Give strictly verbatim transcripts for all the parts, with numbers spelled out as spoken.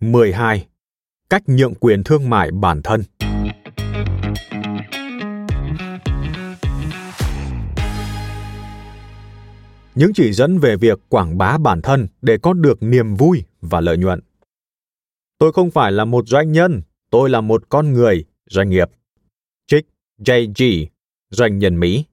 mười hai. Cách nhượng quyền thương mại bản thân. Những chỉ dẫn về việc quảng bá bản thân để có được niềm vui và lợi nhuận. Tôi không phải là một doanh nhân, tôi là một con người, doanh nghiệp. Trích J G, doanh nhân Mỹ.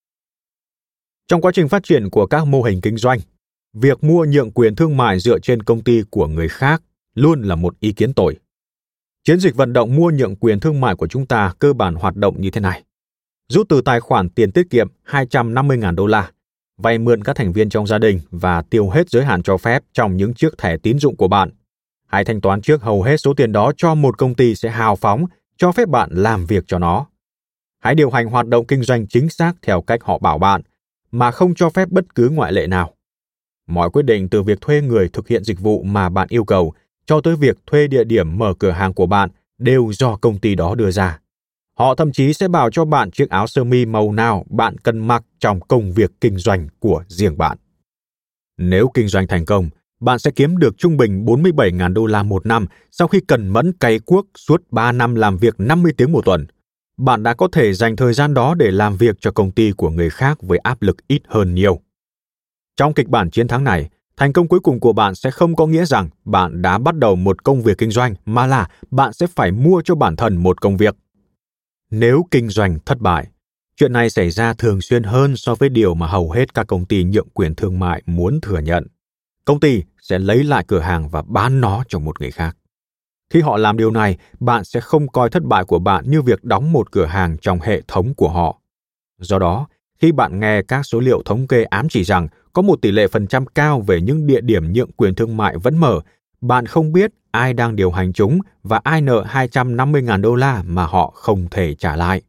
Trong quá trình phát triển của các mô hình kinh doanh, việc mua nhượng quyền thương mại dựa trên công ty của người khác luôn là một ý kiến tồi. Chiến dịch vận động mua nhượng quyền thương mại của chúng ta cơ bản hoạt động như thế này. Rút từ tài khoản tiền tiết kiệm hai trăm năm mươi nghìn đô la, vay mượn các thành viên trong gia đình và tiêu hết giới hạn cho phép trong những chiếc thẻ tín dụng của bạn. Hãy thanh toán trước hầu hết số tiền đó cho một công ty sẽ hào phóng, cho phép bạn làm việc cho nó. Hãy điều hành hoạt động kinh doanh chính xác theo cách họ bảo bạn, mà không cho phép bất cứ ngoại lệ nào. Mọi quyết định từ việc thuê người thực hiện dịch vụ mà bạn yêu cầu cho tới việc thuê địa điểm mở cửa hàng của bạn đều do công ty đó đưa ra. Họ thậm chí sẽ bảo cho bạn chiếc áo sơ mi màu nào bạn cần mặc trong công việc kinh doanh của riêng bạn. Nếu kinh doanh thành công, bạn sẽ kiếm được trung bình bốn mươi bảy nghìn đô la một năm sau khi cần mẫn cày cuốc suốt ba năm làm việc năm mươi tiếng một tuần. Bạn đã có thể dành thời gian đó để làm việc cho công ty của người khác với áp lực ít hơn nhiều. Trong kịch bản chiến thắng này, thành công cuối cùng của bạn sẽ không có nghĩa rằng bạn đã bắt đầu một công việc kinh doanh, mà là bạn sẽ phải mua cho bản thân một công việc. Nếu kinh doanh thất bại, chuyện này xảy ra thường xuyên hơn so với điều mà hầu hết các công ty nhượng quyền thương mại muốn thừa nhận. Công ty sẽ lấy lại cửa hàng và bán nó cho một người khác. Khi họ làm điều này, bạn sẽ không coi thất bại của bạn như việc đóng một cửa hàng trong hệ thống của họ. Do đó, khi bạn nghe các số liệu thống kê ám chỉ rằng có một tỷ lệ phần trăm cao về những địa điểm nhượng quyền thương mại vẫn mở, bạn không biết ai đang điều hành chúng và ai nợ hai trăm năm mươi nghìn đô la mà họ không thể trả lại.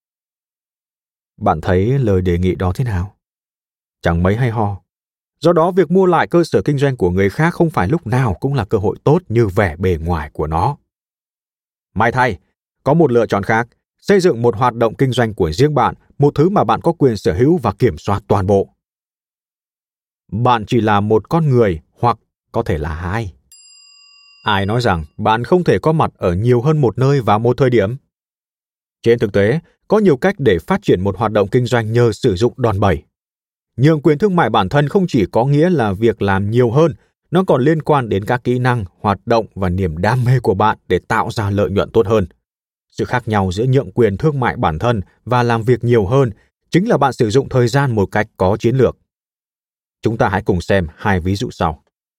Bạn thấy lời đề nghị đó thế nào? Chẳng mấy hay ho. Do đó, việc mua lại cơ sở kinh doanh của người khác không phải lúc nào cũng là cơ hội tốt như vẻ bề ngoài của nó. May thay, có một lựa chọn khác, xây dựng một hoạt động kinh doanh của riêng bạn, một thứ mà bạn có quyền sở hữu và kiểm soát toàn bộ. Bạn chỉ là một con người hoặc có thể là hai. Ai nói rằng bạn không thể có mặt ở nhiều hơn một nơi vào một thời điểm? Trên thực tế, có nhiều cách để phát triển một hoạt động kinh doanh nhờ sử dụng đòn bẩy. Nhượng quyền thương mại bản thân không chỉ có nghĩa là việc làm nhiều hơn, nó còn liên quan đến các kỹ năng, hoạt động và niềm đam mê của bạn để tạo ra lợi nhuận tốt hơn. Sự khác nhau giữa nhượng quyền thương mại bản thân và làm việc nhiều hơn chính là bạn sử dụng thời gian một cách có chiến lược. Chúng ta hãy cùng xem hai ví dụ sau.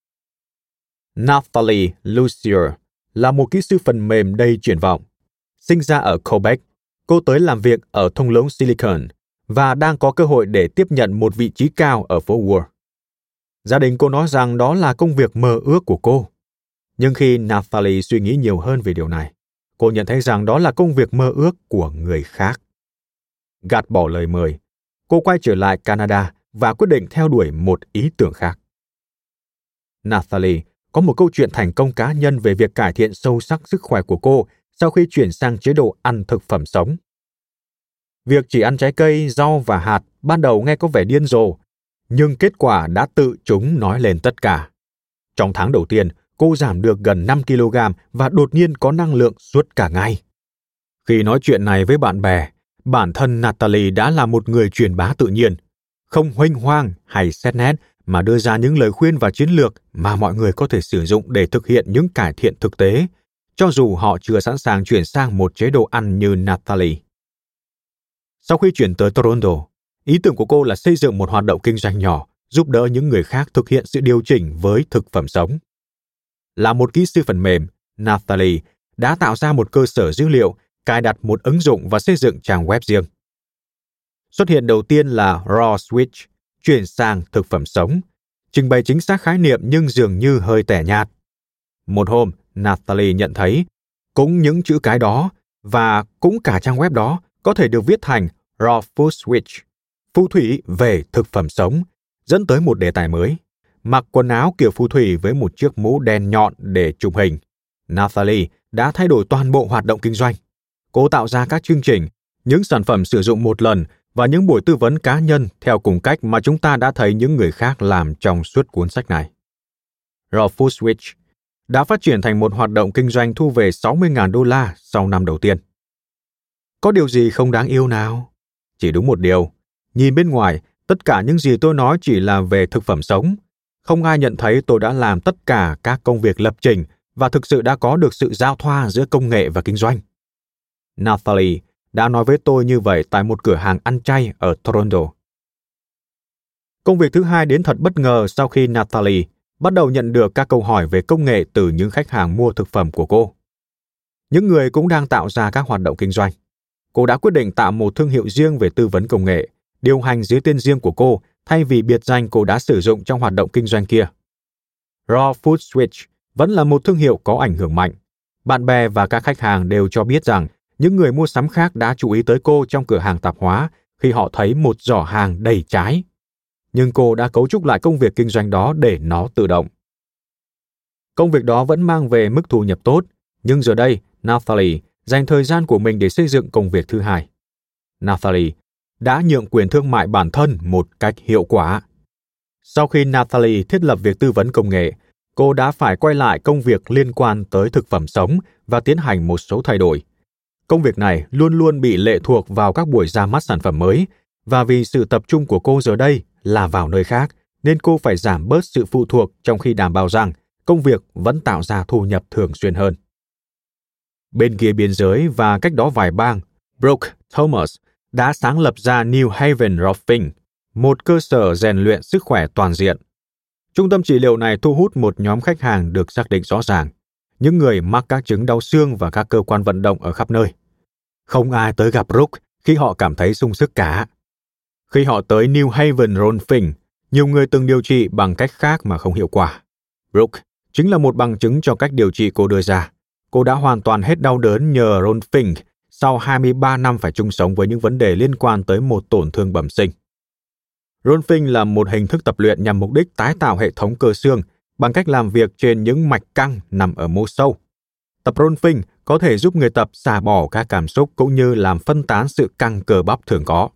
Nathalie Lussier là một kỹ sư phần mềm đầy triển vọng. Sinh ra ở Quebec, cô tới làm việc ở thung lũng Silicon và đang có cơ hội để tiếp nhận một vị trí cao ở phố Wall. Gia đình cô nói rằng đó là công việc mơ ước của cô. Nhưng khi Nathalie suy nghĩ nhiều hơn về điều này, cô nhận thấy rằng đó là công việc mơ ước của người khác. Gạt bỏ lời mời, cô quay trở lại Canada và quyết định theo đuổi một ý tưởng khác. Nathalie có một câu chuyện thành công cá nhân về việc cải thiện sâu sắc sức khỏe của cô sau khi chuyển sang chế độ ăn thực phẩm sống. Việc chỉ ăn trái cây, rau và hạt ban đầu nghe có vẻ điên rồ, nhưng kết quả đã tự chúng nói lên tất cả. Trong tháng đầu tiên, cô giảm được gần năm ki lô gam và đột nhiên có năng lượng suốt cả ngày. Khi nói chuyện này với bạn bè, bản thân Nathalie đã là một người truyền bá tự nhiên, không huênh hoang hay xét nét mà đưa ra những lời khuyên và chiến lược mà mọi người có thể sử dụng để thực hiện những cải thiện thực tế, cho dù họ chưa sẵn sàng chuyển sang một chế độ ăn như Nathalie. Sau khi chuyển tới Toronto, ý tưởng của cô là xây dựng một hoạt động kinh doanh nhỏ, giúp đỡ những người khác thực hiện sự điều chỉnh với thực phẩm sống. Là một kỹ sư phần mềm, Nathalie đã tạo ra một cơ sở dữ liệu, cài đặt một ứng dụng và xây dựng trang web riêng. Xuất hiện đầu tiên là Raw Switch, chuyển sang thực phẩm sống, trình bày chính xác khái niệm nhưng dường như hơi tẻ nhạt. Một hôm, Nathalie nhận thấy cũng những chữ cái đó và cũng cả trang web đó có thể được viết thành Raw Food Switch, phù thủy về thực phẩm sống, dẫn tới một đề tài mới. Mặc quần áo kiểu phù thủy với một chiếc mũ đen nhọn để chụp hình, Nathalie đã thay đổi toàn bộ hoạt động kinh doanh. Cô tạo ra các chương trình, những sản phẩm sử dụng một lần và những buổi tư vấn cá nhân theo cùng cách mà chúng ta đã thấy những người khác làm trong suốt cuốn sách này. Raw Food Switch đã phát triển thành một hoạt động kinh doanh thu về sáu mươi nghìn đô la sau năm đầu tiên. Có điều gì không đáng yêu nào? Chỉ đúng một điều, nhìn bên ngoài, tất cả những gì tôi nói chỉ là về thực phẩm sống. Không ai nhận thấy tôi đã làm tất cả các công việc lập trình và thực sự đã có được sự giao thoa giữa công nghệ và kinh doanh. Nathalie đã nói với tôi như vậy tại một cửa hàng ăn chay ở Toronto. Công việc thứ hai đến thật bất ngờ sau khi Nathalie bắt đầu nhận được các câu hỏi về công nghệ từ những khách hàng mua thực phẩm của cô. Những người cũng đang tạo ra các hoạt động kinh doanh. Cô đã quyết định tạo một thương hiệu riêng về tư vấn công nghệ, điều hành dưới tên riêng của cô thay vì biệt danh cô đã sử dụng trong hoạt động kinh doanh kia. Raw Food Switch vẫn là một thương hiệu có ảnh hưởng mạnh. Bạn bè và các khách hàng đều cho biết rằng những người mua sắm khác đã chú ý tới cô trong cửa hàng tạp hóa khi họ thấy một giỏ hàng đầy trái. Nhưng cô đã cấu trúc lại công việc kinh doanh đó để nó tự động. Công việc đó vẫn mang về mức thu nhập tốt, nhưng giờ đây, Nathalie dành thời gian của mình để xây dựng công việc thứ hai. Nathalie đã nhượng quyền thương mại bản thân một cách hiệu quả. Sau khi Nathalie thiết lập việc tư vấn công nghệ, cô đã phải quay lại công việc liên quan tới thực phẩm sống và tiến hành một số thay đổi. Công việc này luôn luôn bị lệ thuộc vào các buổi ra mắt sản phẩm mới, và vì sự tập trung của cô giờ đây là vào nơi khác, nên cô phải giảm bớt sự phụ thuộc trong khi đảm bảo rằng công việc vẫn tạo ra thu nhập thường xuyên hơn. Bên kia biên giới và cách đó vài bang, Brooke Thomas đã sáng lập ra New Haven Rofing, một cơ sở rèn luyện sức khỏe toàn diện. Trung tâm trị liệu này thu hút một nhóm khách hàng được xác định rõ ràng, những người mắc các chứng đau xương và các cơ quan vận động ở khắp nơi. Không ai tới gặp Brooke khi họ cảm thấy sung sức cả. Khi họ tới New Haven Rofing, nhiều người từng điều trị bằng cách khác mà không hiệu quả. Brooke chính là một bằng chứng cho cách điều trị cô đưa ra. Cô đã hoàn toàn hết đau đớn nhờ Rofing sau hai mươi ba năm phải chung sống với những vấn đề liên quan tới một tổn thương bẩm sinh. Rofing là một hình thức tập luyện nhằm mục đích tái tạo hệ thống cơ xương bằng cách làm việc trên những mạch căng nằm ở mô sâu. Tập Rofing có thể giúp người tập xả bỏ các cảm xúc cũng như làm phân tán sự căng cơ bắp thường có.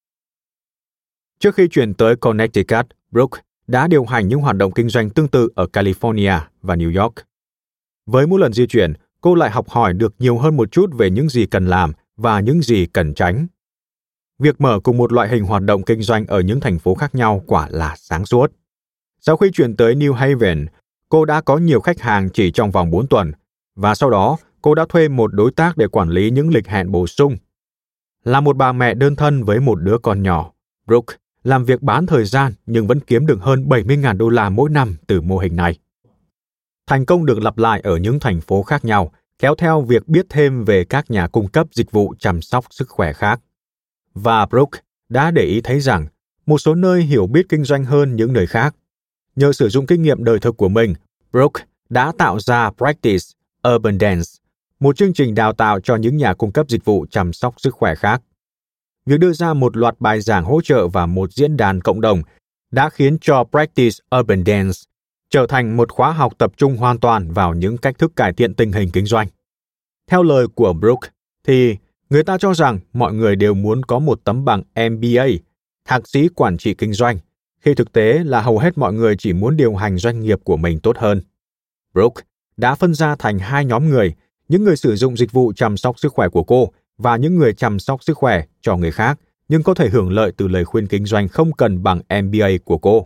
Trước khi chuyển tới Connecticut, Brooke đã điều hành những hoạt động kinh doanh tương tự ở California và New York. Với mỗi lần di chuyển, cô lại học hỏi được nhiều hơn một chút về những gì cần làm và những gì cần tránh. Việc mở cùng một loại hình hoạt động kinh doanh ở những thành phố khác nhau quả là sáng suốt. Sau khi chuyển tới New Haven, cô đã có nhiều khách hàng chỉ trong vòng bốn tuần, và sau đó cô đã thuê một đối tác để quản lý những lịch hẹn bổ sung. Là một bà mẹ đơn thân với một đứa con nhỏ, Brooke làm việc bán thời gian nhưng vẫn kiếm được hơn bảy mươi nghìn đô la mỗi năm từ mô hình này. Thành công được lặp lại ở những thành phố khác nhau, kéo theo việc biết thêm về các nhà cung cấp dịch vụ chăm sóc sức khỏe khác. Và Brooke đã để ý thấy rằng một số nơi hiểu biết kinh doanh hơn những nơi khác. Nhờ sử dụng kinh nghiệm đời thực của mình, Brooke đã tạo ra Practice Urban Dance, một chương trình đào tạo cho những nhà cung cấp dịch vụ chăm sóc sức khỏe khác. Việc đưa ra một loạt bài giảng hỗ trợ và một diễn đàn cộng đồng đã khiến cho Practice Urban Dance trở thành một khóa học tập trung hoàn toàn vào những cách thức cải thiện tình hình kinh doanh. Theo lời của Brooke, thì người ta cho rằng mọi người đều muốn có một tấm bằng M B A, thạc sĩ quản trị kinh doanh, khi thực tế là hầu hết mọi người chỉ muốn điều hành doanh nghiệp của mình tốt hơn. Brooke đã phân ra thành hai nhóm người, những người sử dụng dịch vụ chăm sóc sức khỏe của cô và những người chăm sóc sức khỏe cho người khác, nhưng có thể hưởng lợi từ lời khuyên kinh doanh không cần bằng M B A của cô.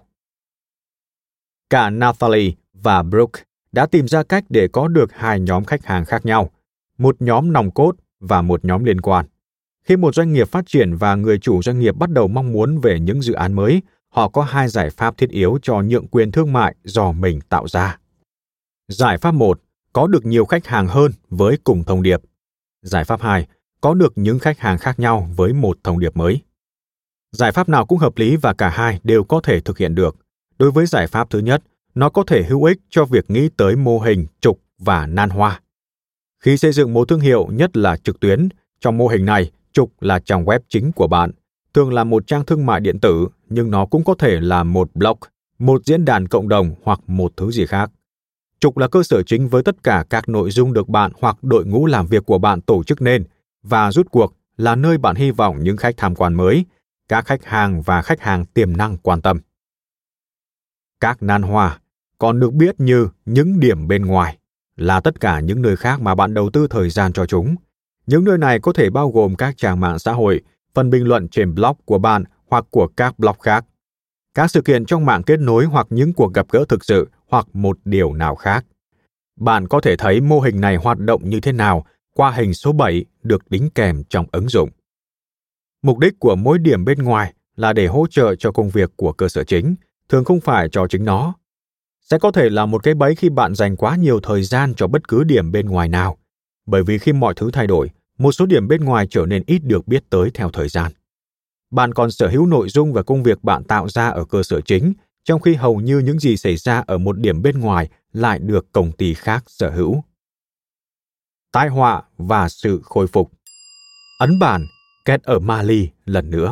Cả Nathalie và Brooke đã tìm ra cách để có được hai nhóm khách hàng khác nhau, một nhóm nòng cốt và một nhóm liên quan. Khi một doanh nghiệp phát triển và người chủ doanh nghiệp bắt đầu mong muốn về những dự án mới, họ có hai giải pháp thiết yếu cho nhượng quyền thương mại do mình tạo ra. Giải pháp một, có được nhiều khách hàng hơn với cùng thông điệp. Giải pháp hai, có được những khách hàng khác nhau với một thông điệp mới. Giải pháp nào cũng hợp lý và cả hai đều có thể thực hiện được. Đối với giải pháp thứ nhất, nó có thể hữu ích cho việc nghĩ tới mô hình trục và nan hoa. Khi xây dựng một thương hiệu, nhất là trực tuyến, trong mô hình này, trục là trang web chính của bạn, thường là một trang thương mại điện tử, nhưng nó cũng có thể là một blog, một diễn đàn cộng đồng hoặc một thứ gì khác. Trục là cơ sở chính với tất cả các nội dung được bạn hoặc đội ngũ làm việc của bạn tổ chức nên, và rút cuộc là nơi bạn hy vọng những khách tham quan mới, các khách hàng và khách hàng tiềm năng quan tâm. Các nan hoa, còn được biết như những điểm bên ngoài, là tất cả những nơi khác mà bạn đầu tư thời gian cho chúng. Những nơi này có thể bao gồm các trang mạng xã hội, phần bình luận trên blog của bạn hoặc của các blog khác, các sự kiện trong mạng kết nối hoặc những cuộc gặp gỡ thực sự hoặc một điều nào khác. Bạn có thể thấy mô hình này hoạt động như thế nào qua hình số bảy được đính kèm trong ứng dụng. Mục đích của mỗi điểm bên ngoài là để hỗ trợ cho công việc của cơ sở chính, thường không phải cho chính nó. Sẽ có thể là một cái bẫy khi bạn dành quá nhiều thời gian cho bất cứ điểm bên ngoài nào, bởi vì khi mọi thứ thay đổi, một số điểm bên ngoài trở nên ít được biết tới theo thời gian. Bạn còn sở hữu nội dung và công việc bạn tạo ra ở cơ sở chính, trong khi hầu như những gì xảy ra ở một điểm bên ngoài lại được công ty khác sở hữu. Tai họa và sự khôi phục. Ấn bản, kết ở Mali lần nữa.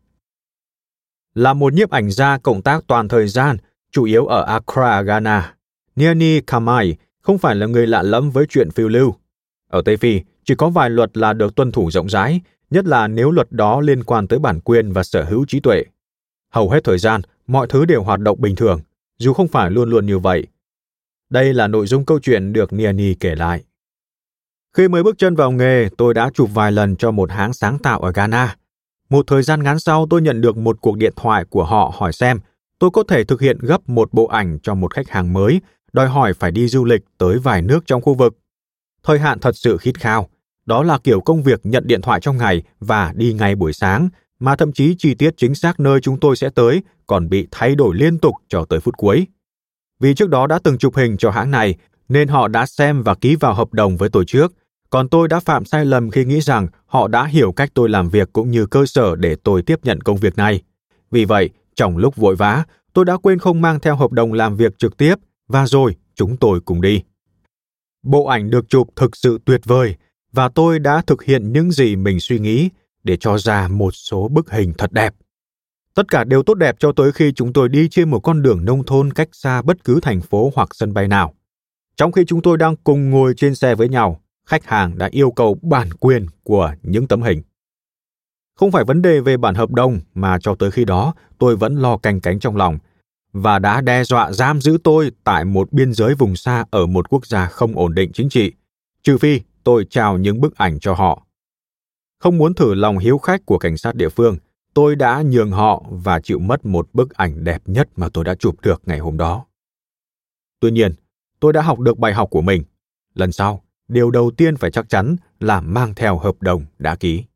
Là một nhiếp ảnh gia cộng tác toàn thời gian, chủ yếu ở Accra, Ghana, Niani Kamai không phải là người lạ lẫm với chuyện phiêu lưu. Ở Tây Phi, chỉ có vài luật là được tuân thủ rộng rãi, nhất là nếu luật đó liên quan tới bản quyền và sở hữu trí tuệ. Hầu hết thời gian, mọi thứ đều hoạt động bình thường, dù không phải luôn luôn như vậy. Đây là nội dung câu chuyện được Niani kể lại. Khi mới bước chân vào nghề, tôi đã chụp vài lần cho một hãng sáng tạo ở Ghana. Một thời gian ngắn sau, tôi nhận được một cuộc điện thoại của họ hỏi xem tôi có thể thực hiện gấp một bộ ảnh cho một khách hàng mới, đòi hỏi phải đi du lịch tới vài nước trong khu vực. Thời hạn thật sự khít khao. Đó là kiểu công việc nhận điện thoại trong ngày và đi ngay buổi sáng, mà thậm chí chi tiết chính xác nơi chúng tôi sẽ tới còn bị thay đổi liên tục cho tới phút cuối. Vì trước đó đã từng chụp hình cho hãng này, nên họ đã xem và ký vào hợp đồng với tôi trước, còn tôi đã phạm sai lầm khi nghĩ rằng họ đã hiểu cách tôi làm việc cũng như cơ sở để tôi tiếp nhận công việc này. Vì vậy, trong lúc vội vã, tôi đã quên không mang theo hợp đồng làm việc trực tiếp, và rồi chúng tôi cùng đi. Bộ ảnh được chụp thực sự tuyệt vời, và tôi đã thực hiện những gì mình suy nghĩ để cho ra một số bức hình thật đẹp. Tất cả đều tốt đẹp cho tới khi chúng tôi đi trên một con đường nông thôn cách xa bất cứ thành phố hoặc sân bay nào. Trong khi chúng tôi đang cùng ngồi trên xe với nhau, khách hàng đã yêu cầu bản quyền của những tấm hình. Không phải vấn đề về bản hợp đồng mà cho tới khi đó tôi vẫn lo canh cánh trong lòng, và đã đe dọa giam giữ tôi tại một biên giới vùng xa ở một quốc gia không ổn định chính trị, trừ phi tôi trao những bức ảnh cho họ. Không muốn thử lòng hiếu khách của cảnh sát địa phương, tôi đã nhường họ và chịu mất một bức ảnh đẹp nhất mà tôi đã chụp được ngày hôm đó. Tuy nhiên, tôi đã học được bài học của mình. Lần sau, điều đầu tiên phải chắc chắn là mang theo hợp đồng đã ký.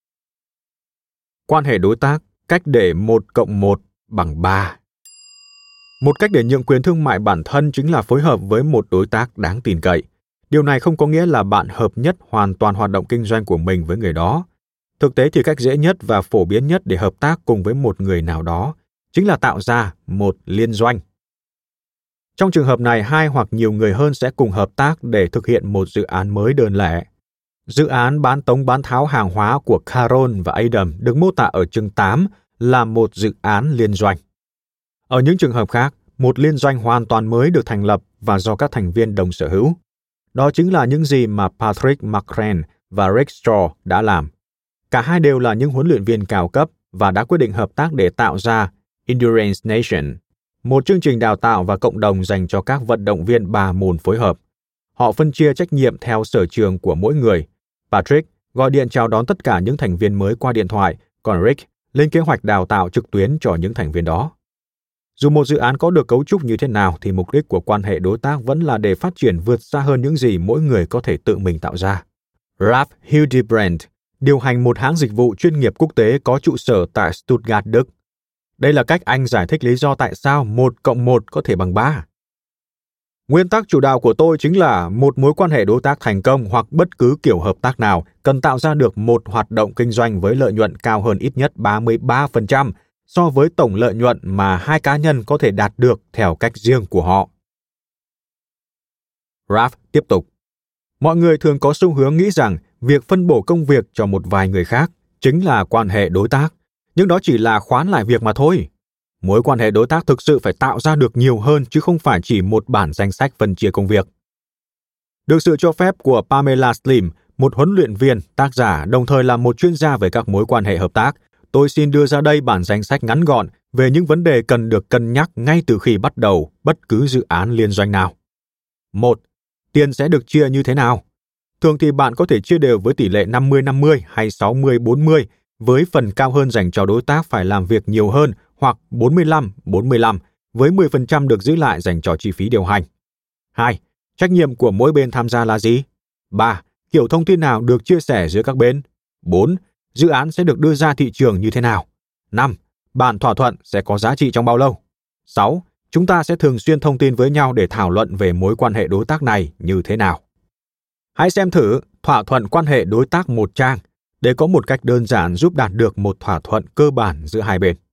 Quan hệ đối tác, cách để một cộng một bằng ba. Một cách để nhượng quyền thương mại bản thân chính là phối hợp với một đối tác đáng tin cậy. Điều này không có nghĩa là bạn hợp nhất hoàn toàn hoạt động kinh doanh của mình với người đó. Thực tế thì cách dễ nhất và phổ biến nhất để hợp tác cùng với một người nào đó chính là tạo ra một liên doanh. Trong trường hợp này, hai hoặc nhiều người hơn sẽ cùng hợp tác để thực hiện một dự án mới đơn lẻ. Dự án bán tống bán tháo hàng hóa của Caron và Adam được mô tả ở chương tám là một dự án liên doanh. Ở những trường hợp khác, một liên doanh hoàn toàn mới được thành lập và do các thành viên đồng sở hữu. Đó chính là những gì mà Patrick McCrane và Rick Straw đã làm. Cả hai đều là những huấn luyện viên cao cấp và đã quyết định hợp tác để tạo ra Endurance Nation, một chương trình đào tạo và cộng đồng dành cho các vận động viên ba môn phối hợp. Họ phân chia trách nhiệm theo sở trường của mỗi người. Patrick gọi điện chào đón tất cả những thành viên mới qua điện thoại, còn Rick lên kế hoạch đào tạo trực tuyến cho những thành viên đó. Dù một dự án có được cấu trúc như thế nào thì mục đích của quan hệ đối tác vẫn là để phát triển vượt xa hơn những gì mỗi người có thể tự mình tạo ra. Ralph Hildebrandt điều hành một hãng dịch vụ chuyên nghiệp quốc tế có trụ sở tại Stuttgart, Đức. Đây là cách anh giải thích lý do tại sao một cộng một có thể bằng ba. Nguyên tắc chủ đạo của tôi chính là một mối quan hệ đối tác thành công hoặc bất cứ kiểu hợp tác nào cần tạo ra được một hoạt động kinh doanh với lợi nhuận cao hơn ít nhất ba mươi ba phần trăm so với tổng lợi nhuận mà hai cá nhân có thể đạt được theo cách riêng của họ. Ralph tiếp tục. Mọi người thường có xu hướng nghĩ rằng việc phân bổ công việc cho một vài người khác chính là quan hệ đối tác, nhưng đó chỉ là khoán lại việc mà thôi. Mối quan hệ đối tác thực sự phải tạo ra được nhiều hơn chứ không phải chỉ một bản danh sách phân chia công việc. Được sự cho phép của Pamela Slim, một huấn luyện viên, tác giả, đồng thời là một chuyên gia về các mối quan hệ hợp tác, tôi xin đưa ra đây bản danh sách ngắn gọn về những vấn đề cần được cân nhắc ngay từ khi bắt đầu bất cứ dự án liên doanh nào. một. Tiền sẽ được chia như thế nào? Thường thì bạn có thể chia đều với tỷ lệ năm mươi năm mươi hay sáu mươi bốn mươi, với phần cao hơn dành cho đối tác phải làm việc nhiều hơn, hoặc bốn mươi lăm bốn mươi lăm, với mười phần trăm được giữ lại dành cho chi phí điều hành. hai. Trách nhiệm của mỗi bên tham gia là gì? ba. Kiểu thông tin nào được chia sẻ giữa các bên? bốn. Dự án sẽ được đưa ra thị trường như thế nào? năm. Bản thỏa thuận sẽ có giá trị trong bao lâu? sáu. Chúng ta sẽ thường xuyên thông tin với nhau để thảo luận về mối quan hệ đối tác này như thế nào. Hãy xem thử thỏa thuận quan hệ đối tác một trang để có một cách đơn giản giúp đạt được một thỏa thuận cơ bản giữa hai bên.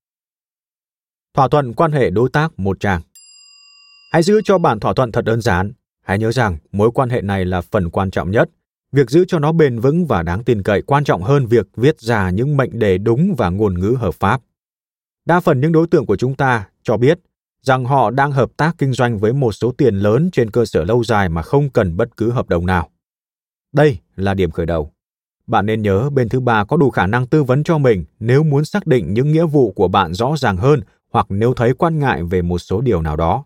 Thỏa thuận quan hệ đối tác một trang. Hãy giữ cho bản thỏa thuận thật đơn giản. Hãy nhớ rằng mối quan hệ này là phần quan trọng nhất. Việc giữ cho nó bền vững và đáng tin cậy quan trọng hơn việc viết ra những mệnh đề đúng và ngôn ngữ hợp pháp. Đa phần những đối tượng của chúng ta cho biết rằng họ đang hợp tác kinh doanh với một số tiền lớn trên cơ sở lâu dài mà không cần bất cứ hợp đồng nào. Đây là điểm khởi đầu. Bạn nên nhớ bên thứ ba có đủ khả năng tư vấn cho mình nếu muốn xác định những nghĩa vụ của bạn rõ ràng hơn, hoặc nếu thấy quan ngại về một số điều nào đó.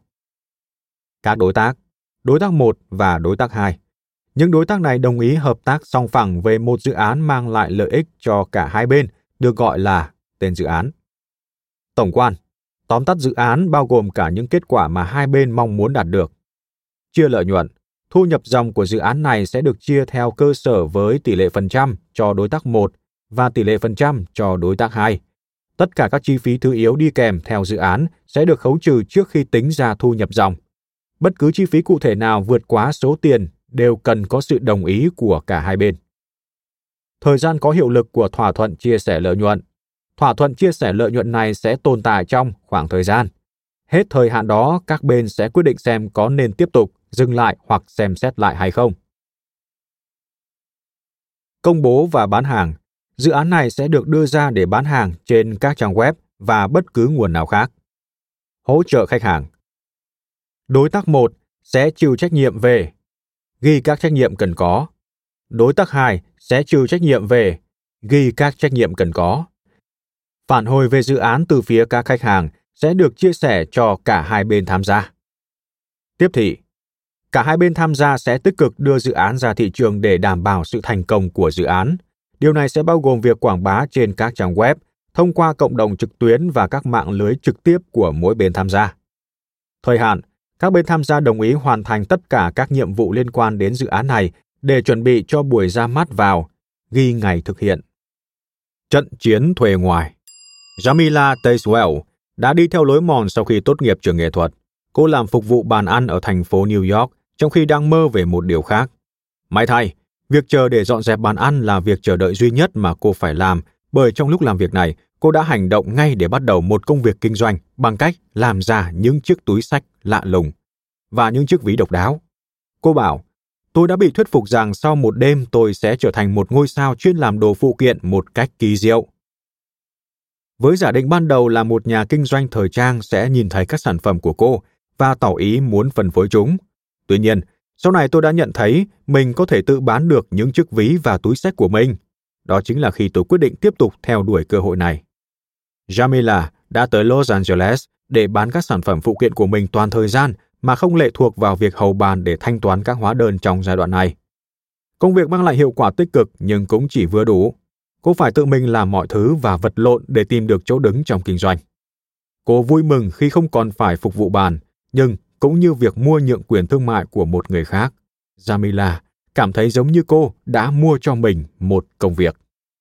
Các đối tác, đối tác một và đối tác hai. Những đối tác này đồng ý hợp tác song phẳng về một dự án mang lại lợi ích cho cả hai bên, được gọi là tên dự án. Tổng quan, tóm tắt dự án bao gồm cả những kết quả mà hai bên mong muốn đạt được. Chia lợi nhuận, thu nhập dòng của dự án này sẽ được chia theo cơ sở với tỷ lệ phần trăm cho đối tác một và tỷ lệ phần trăm cho đối tác hai. Tất cả các chi phí thứ yếu đi kèm theo dự án sẽ được khấu trừ trước khi tính ra thu nhập dòng. Bất cứ chi phí cụ thể nào vượt quá số tiền đều cần có sự đồng ý của cả hai bên. Thời gian có hiệu lực của thỏa thuận chia sẻ lợi nhuận. Thỏa thuận chia sẻ lợi nhuận này sẽ tồn tại trong khoảng thời gian. Hết thời hạn đó, các bên sẽ quyết định xem có nên tiếp tục, dừng lại hoặc xem xét lại hay không. Công bố và bán hàng. Dự án này sẽ được đưa ra để bán hàng trên các trang web và bất cứ nguồn nào khác. Hỗ trợ khách hàng. Đối tác một sẽ chịu trách nhiệm về ghi các trách nhiệm cần có. Đối tác hai sẽ chịu trách nhiệm về ghi các trách nhiệm cần có. Phản hồi về dự án từ phía các khách hàng sẽ được chia sẻ cho cả hai bên tham gia. Tiếp thị. Cả hai bên tham gia sẽ tích cực đưa dự án ra thị trường để đảm bảo sự thành công của dự án. Điều này sẽ bao gồm việc quảng bá trên các trang web, thông qua cộng đồng trực tuyến và các mạng lưới trực tiếp của mỗi bên tham gia. Thời hạn. Các bên tham gia đồng ý hoàn thành tất cả các nhiệm vụ liên quan đến dự án này để chuẩn bị cho buổi ra mắt vào, ghi ngày thực hiện. Trận chiến thuê ngoài. Jamila Tazewell đã đi theo lối mòn sau khi tốt nghiệp trường nghệ thuật. Cô làm phục vụ bàn ăn ở thành phố New York, trong khi đang mơ về một điều khác. May thay, việc chờ để dọn dẹp bàn ăn là việc chờ đợi duy nhất mà cô phải làm, bởi trong lúc làm việc này, cô đã hành động ngay để bắt đầu một công việc kinh doanh bằng cách làm ra những chiếc túi xách lạ lùng và những chiếc ví độc đáo. Cô bảo, tôi đã bị thuyết phục rằng sau một đêm tôi sẽ trở thành một ngôi sao chuyên làm đồ phụ kiện một cách kỳ diệu. Với giả định ban đầu là một nhà kinh doanh thời trang sẽ nhìn thấy các sản phẩm của cô và tỏ ý muốn phân phối chúng. Tuy nhiên, sau này tôi đã nhận thấy mình có thể tự bán được những chiếc ví và túi xách của mình. Đó chính là khi tôi quyết định tiếp tục theo đuổi cơ hội này. Jamila đã tới Los Angeles để bán các sản phẩm phụ kiện của mình toàn thời gian mà không lệ thuộc vào việc hầu bàn để thanh toán các hóa đơn trong giai đoạn này. Công việc mang lại hiệu quả tích cực nhưng cũng chỉ vừa đủ. Cô phải tự mình làm mọi thứ và vật lộn để tìm được chỗ đứng trong kinh doanh. Cô vui mừng khi không còn phải phục vụ bàn, nhưng cũng như việc mua nhượng quyền thương mại của một người khác, Jamila cảm thấy giống như cô đã mua cho mình một công việc.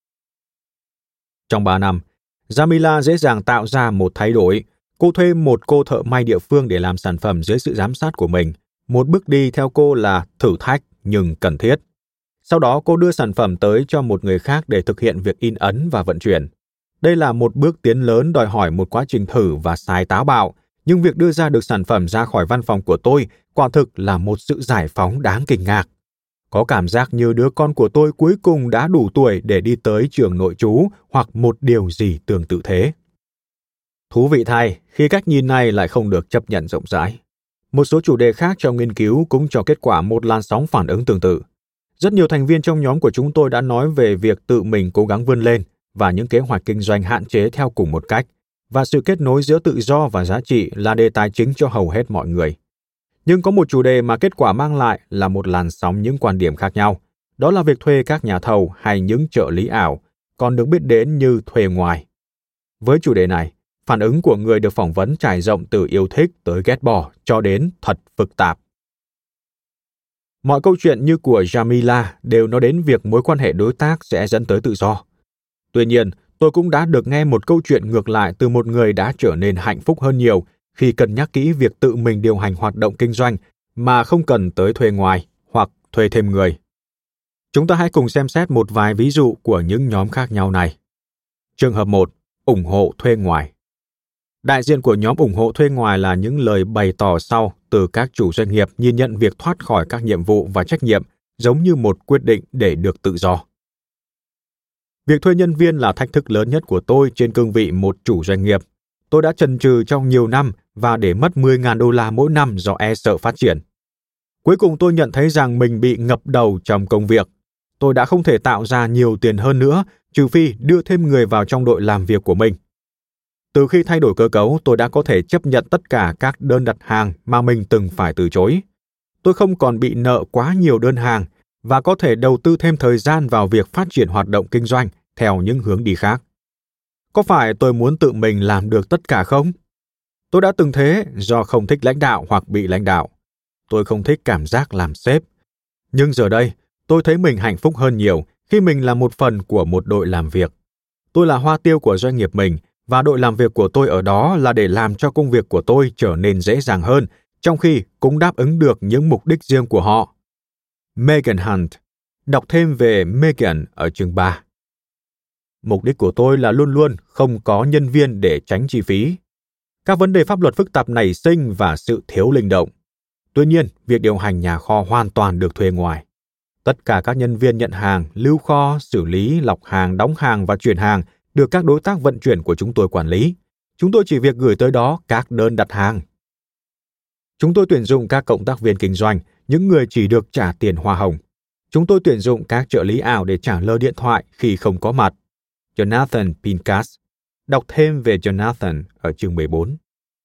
Trong ba năm, Jamila dễ dàng tạo ra một thay đổi. Cô thuê một cô thợ may địa phương để làm sản phẩm dưới sự giám sát của mình. Một bước đi theo cô là thử thách nhưng cần thiết. Sau đó cô đưa sản phẩm tới cho một người khác để thực hiện việc in ấn và vận chuyển. Đây là một bước tiến lớn đòi hỏi một quá trình thử và sai táo bạo, nhưng việc đưa ra được sản phẩm ra khỏi văn phòng của tôi quả thực là một sự giải phóng đáng kinh ngạc. Có cảm giác như đứa con của tôi cuối cùng đã đủ tuổi để đi tới trường nội trú hoặc một điều gì tương tự thế. Thú vị thay, khi cách nhìn này lại không được chấp nhận rộng rãi. Một số chủ đề khác trong nghiên cứu cũng cho kết quả một làn sóng phản ứng tương tự. Rất nhiều thành viên trong nhóm của chúng tôi đã nói về việc tự mình cố gắng vươn lên và những kế hoạch kinh doanh hạn chế theo cùng một cách, và sự kết nối giữa tự do và giá trị là đề tài chính cho hầu hết mọi người. Nhưng có một chủ đề mà kết quả mang lại là một làn sóng những quan điểm khác nhau. Đó là việc thuê các nhà thầu hay những trợ lý ảo, còn được biết đến như thuê ngoài. Với chủ đề này, phản ứng của người được phỏng vấn trải rộng từ yêu thích tới ghét bỏ cho đến thật phức tạp. Mọi câu chuyện như của Jamila đều nói đến việc mối quan hệ đối tác sẽ dẫn tới tự do. Tuy nhiên, tôi cũng đã được nghe một câu chuyện ngược lại từ một người đã trở nên hạnh phúc hơn nhiều khi cân nhắc kỹ việc tự mình điều hành hoạt động kinh doanh mà không cần tới thuê ngoài hoặc thuê thêm người. Chúng ta hãy cùng xem xét một vài ví dụ của những nhóm khác nhau này. Trường hợp một, ủng hộ thuê ngoài. Đại diện của nhóm ủng hộ thuê ngoài là những lời bày tỏ sau từ các chủ doanh nghiệp nhìn nhận việc thoát khỏi các nhiệm vụ và trách nhiệm giống như một quyết định để được tự do. Việc thuê nhân viên là thách thức lớn nhất của tôi trên cương vị một chủ doanh nghiệp. Tôi đã chần chừ trong nhiều năm và để mất mười nghìn đô la mỗi năm do e sợ phát triển. Cuối cùng tôi nhận thấy rằng mình bị ngập đầu trong công việc. Tôi đã không thể tạo ra nhiều tiền hơn nữa, trừ phi đưa thêm người vào trong đội làm việc của mình. Từ khi thay đổi cơ cấu, tôi đã có thể chấp nhận tất cả các đơn đặt hàng mà mình từng phải từ chối. Tôi không còn bị nợ quá nhiều đơn hàng và có thể đầu tư thêm thời gian vào việc phát triển hoạt động kinh doanh theo những hướng đi khác. Có phải tôi muốn tự mình làm được tất cả không? Tôi đã từng thế do không thích lãnh đạo hoặc bị lãnh đạo. Tôi không thích cảm giác làm sếp. Nhưng giờ đây, tôi thấy mình hạnh phúc hơn nhiều khi mình là một phần của một đội làm việc. Tôi là hoa tiêu của doanh nghiệp mình và đội làm việc của tôi ở đó là để làm cho công việc của tôi trở nên dễ dàng hơn, trong khi cũng đáp ứng được những mục đích riêng của họ. Megan Hunt. Đọc thêm về Megan ở chương ba. Mục đích của tôi là luôn luôn không có nhân viên để tránh chi phí. Các vấn đề pháp luật phức tạp nảy sinh và sự thiếu linh động. Tuy nhiên, việc điều hành nhà kho hoàn toàn được thuê ngoài. Tất cả các nhân viên nhận hàng, lưu kho, xử lý, lọc hàng, đóng hàng và chuyển hàng được các đối tác vận chuyển của chúng tôi quản lý. Chúng tôi chỉ việc gửi tới đó các đơn đặt hàng. Chúng tôi tuyển dụng các cộng tác viên kinh doanh, những người chỉ được trả tiền hoa hồng. Chúng tôi tuyển dụng các trợ lý ảo để trả lời điện thoại khi không có mặt. Jonathan Pincus. Đọc thêm về Jonathan ở chương mười bốn.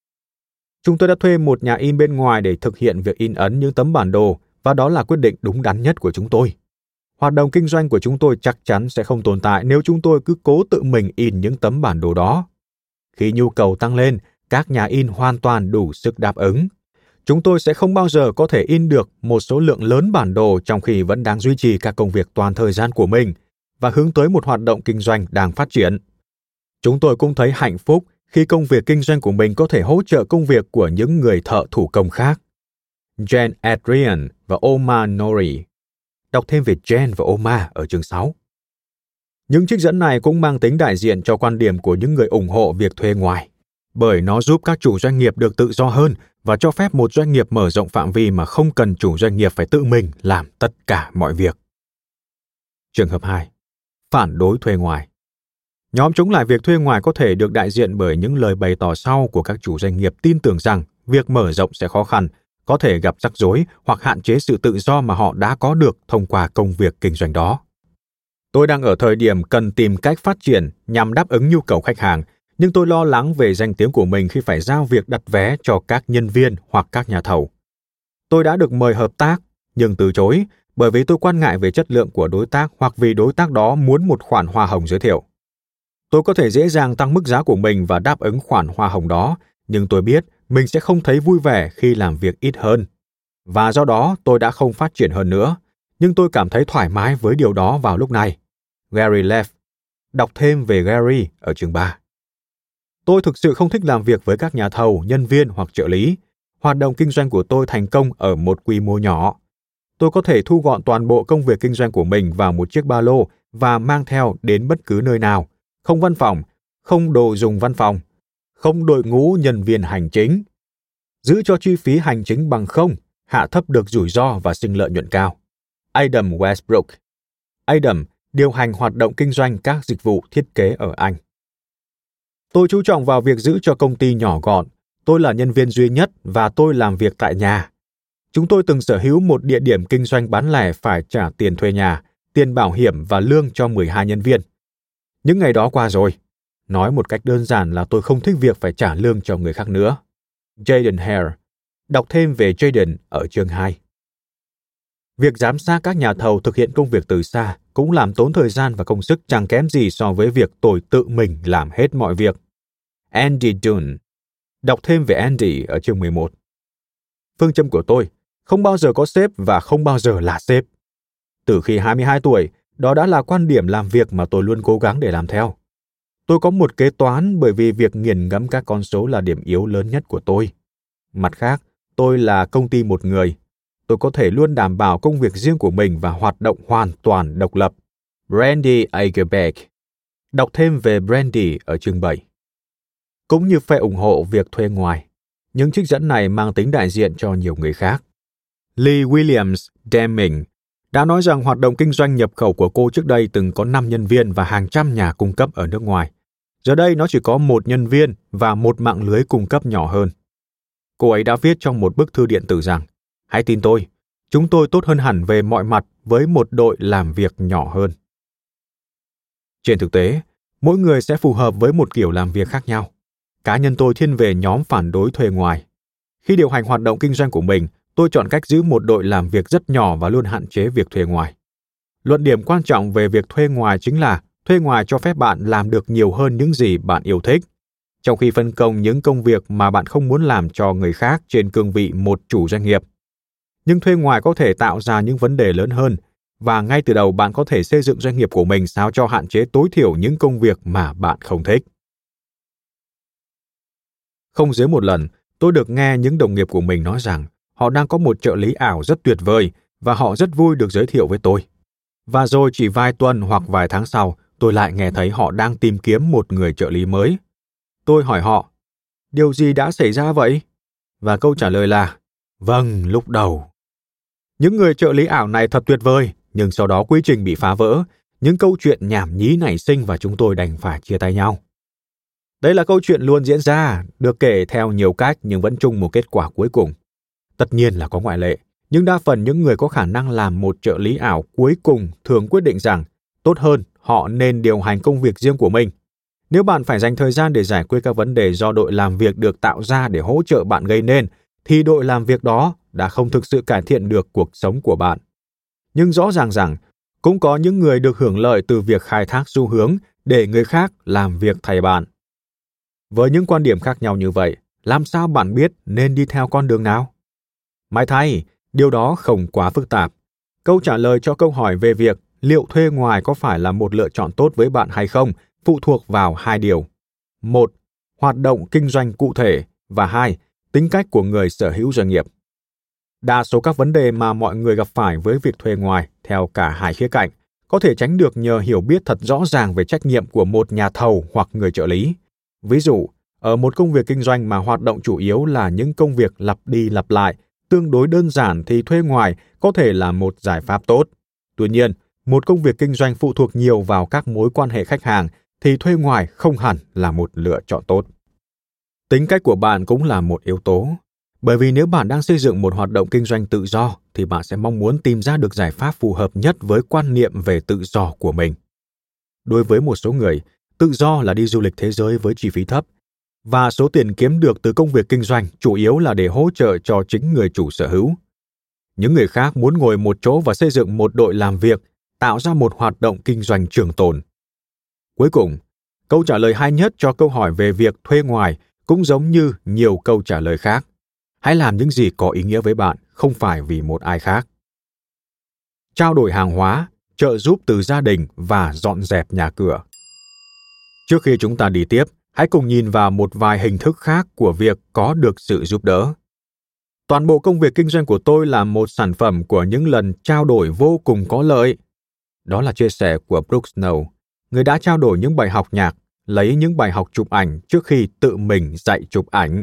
Chúng tôi đã thuê một nhà in bên ngoài để thực hiện việc in ấn những tấm bản đồ, và đó là quyết định đúng đắn nhất của chúng tôi. Hoạt động kinh doanh của chúng tôi chắc chắn sẽ không tồn tại nếu chúng tôi cứ cố tự mình in những tấm bản đồ đó. Khi nhu cầu tăng lên, các nhà in hoàn toàn đủ sức đáp ứng. Chúng tôi sẽ không bao giờ có thể in được một số lượng lớn bản đồ trong khi vẫn đang duy trì các công việc toàn thời gian của mình và hướng tới một hoạt động kinh doanh đang phát triển. Chúng tôi cũng thấy hạnh phúc khi công việc kinh doanh của mình có thể hỗ trợ công việc của những người thợ thủ công khác. Jen Adrian và Omar Nori. Đọc thêm về Jen và Omar ở chương sáu. Những trích dẫn này cũng mang tính đại diện cho quan điểm của những người ủng hộ việc thuê ngoài, bởi nó giúp các chủ doanh nghiệp được tự do hơn và cho phép một doanh nghiệp mở rộng phạm vi mà không cần chủ doanh nghiệp phải tự mình làm tất cả mọi việc. Trường hợp hai. Phản đối thuê ngoài. Nhóm chống lại việc thuê ngoài có thể được đại diện bởi những lời bày tỏ sau của các chủ doanh nghiệp tin tưởng rằng việc mở rộng sẽ khó khăn, có thể gặp rắc rối hoặc hạn chế sự tự do mà họ đã có được thông qua công việc kinh doanh đó. Tôi đang ở thời điểm cần tìm cách phát triển nhằm đáp ứng nhu cầu khách hàng, nhưng tôi lo lắng về danh tiếng của mình khi phải giao việc đặt vé cho các nhân viên hoặc các nhà thầu. Tôi đã được mời hợp tác, nhưng từ chối bởi vì tôi quan ngại về chất lượng của đối tác hoặc vì đối tác đó muốn một khoản hoa hồng giới thiệu. Tôi có thể dễ dàng tăng mức giá của mình và đáp ứng khoản hoa hồng đó, nhưng tôi biết mình sẽ không thấy vui vẻ khi làm việc ít hơn. Và do đó tôi đã không phát triển hơn nữa, nhưng tôi cảm thấy thoải mái với điều đó vào lúc này. Gary Leff. Đọc thêm về Gary ở chương ba. Tôi thực sự không thích làm việc với các nhà thầu, nhân viên hoặc trợ lý. Hoạt động kinh doanh của tôi thành công ở một quy mô nhỏ. Tôi có thể thu gọn toàn bộ công việc kinh doanh của mình vào một chiếc ba lô và mang theo đến bất cứ nơi nào. Không văn phòng, không đồ dùng văn phòng, không đội ngũ nhân viên hành chính. Giữ cho chi phí hành chính bằng không, hạ thấp được rủi ro và sinh lợi nhuận cao. Adam Westbrook. Adam điều hành hoạt động kinh doanh các dịch vụ thiết kế ở Anh. Tôi chú trọng vào việc giữ cho công ty nhỏ gọn. Tôi là nhân viên duy nhất và tôi làm việc tại nhà. Chúng tôi từng sở hữu một địa điểm kinh doanh bán lẻ phải trả tiền thuê nhà, tiền bảo hiểm và lương cho mười hai nhân viên. Những ngày đó qua rồi. Nói một cách đơn giản là tôi không thích việc phải trả lương cho người khác nữa. Jaden Hare. Đọc thêm về Jaden ở chương hai. Việc giám sát các nhà thầu thực hiện công việc từ xa cũng làm tốn thời gian và công sức chẳng kém gì so với việc tôi tự mình làm hết mọi việc. Andy Dunn. Đọc thêm về Andy ở chương mười một. Phương châm của tôi, không bao giờ có sếp và không bao giờ là sếp. Từ khi hai mươi hai tuổi, đó đã là quan điểm làm việc mà tôi luôn cố gắng để làm theo. Tôi có một kế toán bởi vì việc nghiền ngẫm các con số là điểm yếu lớn nhất của tôi. Mặt khác, tôi là công ty một người. Tôi có thể luôn đảm bảo công việc riêng của mình và hoạt động hoàn toàn độc lập. Brandy Agerbeck. Đọc thêm về Brandy ở chương bảy. Cũng như phe ủng hộ việc thuê ngoài, những trích dẫn này mang tính đại diện cho nhiều người khác. Lee Williams Deming đã nói rằng hoạt động kinh doanh nhập khẩu của cô trước đây từng có năm nhân viên và hàng trăm nhà cung cấp ở nước ngoài. Giờ đây nó chỉ có một nhân viên và một mạng lưới cung cấp nhỏ hơn. Cô ấy đã viết trong một bức thư điện tử rằng, hãy tin tôi, chúng tôi tốt hơn hẳn về mọi mặt với một đội làm việc nhỏ hơn. Trên thực tế, mỗi người sẽ phù hợp với một kiểu làm việc khác nhau. Cá nhân tôi thiên về nhóm phản đối thuê ngoài. Khi điều hành hoạt động kinh doanh của mình, tôi chọn cách giữ một đội làm việc rất nhỏ và luôn hạn chế việc thuê ngoài. Luận điểm quan trọng về việc thuê ngoài chính là thuê ngoài cho phép bạn làm được nhiều hơn những gì bạn yêu thích, trong khi phân công những công việc mà bạn không muốn làm cho người khác trên cương vị một chủ doanh nghiệp. Nhưng thuê ngoài có thể tạo ra những vấn đề lớn hơn, và ngay từ đầu bạn có thể xây dựng doanh nghiệp của mình sao cho hạn chế tối thiểu những công việc mà bạn không thích. Không dưới một lần, tôi được nghe những đồng nghiệp của mình nói rằng họ đang có một trợ lý ảo rất tuyệt vời và họ rất vui được giới thiệu với tôi. Và rồi chỉ vài tuần hoặc vài tháng sau, tôi lại nghe thấy họ đang tìm kiếm một người trợ lý mới. Tôi hỏi họ, điều gì đã xảy ra vậy? Và câu trả lời là, vâng, lúc đầu. Những người trợ lý ảo này thật tuyệt vời, nhưng sau đó quy trình bị phá vỡ, những câu chuyện nhảm nhí nảy sinh và chúng tôi đành phải chia tay nhau. Đây là câu chuyện luôn diễn ra, được kể theo nhiều cách nhưng vẫn chung một kết quả cuối cùng. Tất nhiên là có ngoại lệ, nhưng đa phần những người có khả năng làm một trợ lý ảo cuối cùng thường quyết định rằng tốt hơn họ nên điều hành công việc riêng của mình. Nếu bạn phải dành thời gian để giải quyết các vấn đề do đội làm việc được tạo ra để hỗ trợ bạn gây nên, thì đội làm việc đó đã không thực sự cải thiện được cuộc sống của bạn. Nhưng rõ ràng rằng, cũng có những người được hưởng lợi từ việc khai thác xu hướng để người khác làm việc thay bạn. Với những quan điểm khác nhau như vậy, làm sao bạn biết nên đi theo con đường nào? May thay, điều đó không quá phức tạp. Câu trả lời cho câu hỏi về việc liệu thuê ngoài có phải là một lựa chọn tốt với bạn hay không phụ thuộc vào hai điều. Một, hoạt động kinh doanh cụ thể, và hai, tính cách của người sở hữu doanh nghiệp. Đa số các vấn đề mà mọi người gặp phải với việc thuê ngoài theo cả hai khía cạnh có thể tránh được nhờ hiểu biết thật rõ ràng về trách nhiệm của một nhà thầu hoặc người trợ lý. Ví dụ, ở một công việc kinh doanh mà hoạt động chủ yếu là những công việc lặp đi lặp lại, tương đối đơn giản thì thuê ngoài có thể là một giải pháp tốt. Tuy nhiên, một công việc kinh doanh phụ thuộc nhiều vào các mối quan hệ khách hàng thì thuê ngoài không hẳn là một lựa chọn tốt. Tính cách của bạn cũng là một yếu tố. Bởi vì nếu bạn đang xây dựng một hoạt động kinh doanh tự do thì bạn sẽ mong muốn tìm ra được giải pháp phù hợp nhất với quan niệm về tự do của mình. Đối với một số người, tự do là đi du lịch thế giới với chi phí thấp, và số tiền kiếm được từ công việc kinh doanh chủ yếu là để hỗ trợ cho chính người chủ sở hữu. Những người khác muốn ngồi một chỗ và xây dựng một đội làm việc, tạo ra một hoạt động kinh doanh trường tồn. Cuối cùng, câu trả lời hay nhất cho câu hỏi về việc thuê ngoài cũng giống như nhiều câu trả lời khác. Hãy làm những gì có ý nghĩa với bạn, không phải vì một ai khác. Trao đổi hàng hóa, trợ giúp từ gia đình và dọn dẹp nhà cửa. Trước khi chúng ta đi tiếp, hãy cùng nhìn vào một vài hình thức khác của việc có được sự giúp đỡ. Toàn bộ công việc kinh doanh của tôi là một sản phẩm của những lần trao đổi vô cùng có lợi. Đó là chia sẻ của Brooke Snow, người đã trao đổi những bài học nhạc, lấy những bài học chụp ảnh trước khi tự mình dạy chụp ảnh.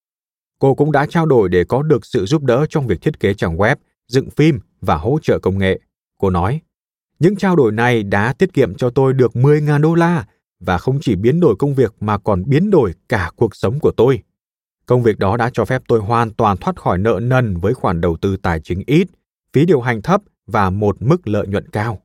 Cô cũng đã trao đổi để có được sự giúp đỡ trong việc thiết kế trang web, dựng phim và hỗ trợ công nghệ. Cô nói, những trao đổi này đã tiết kiệm cho tôi được mười nghìn đô la và không chỉ biến đổi công việc mà còn biến đổi cả cuộc sống của tôi. Công việc đó đã cho phép tôi hoàn toàn thoát khỏi nợ nần với khoản đầu tư tài chính ít, phí điều hành thấp và một mức lợi nhuận cao.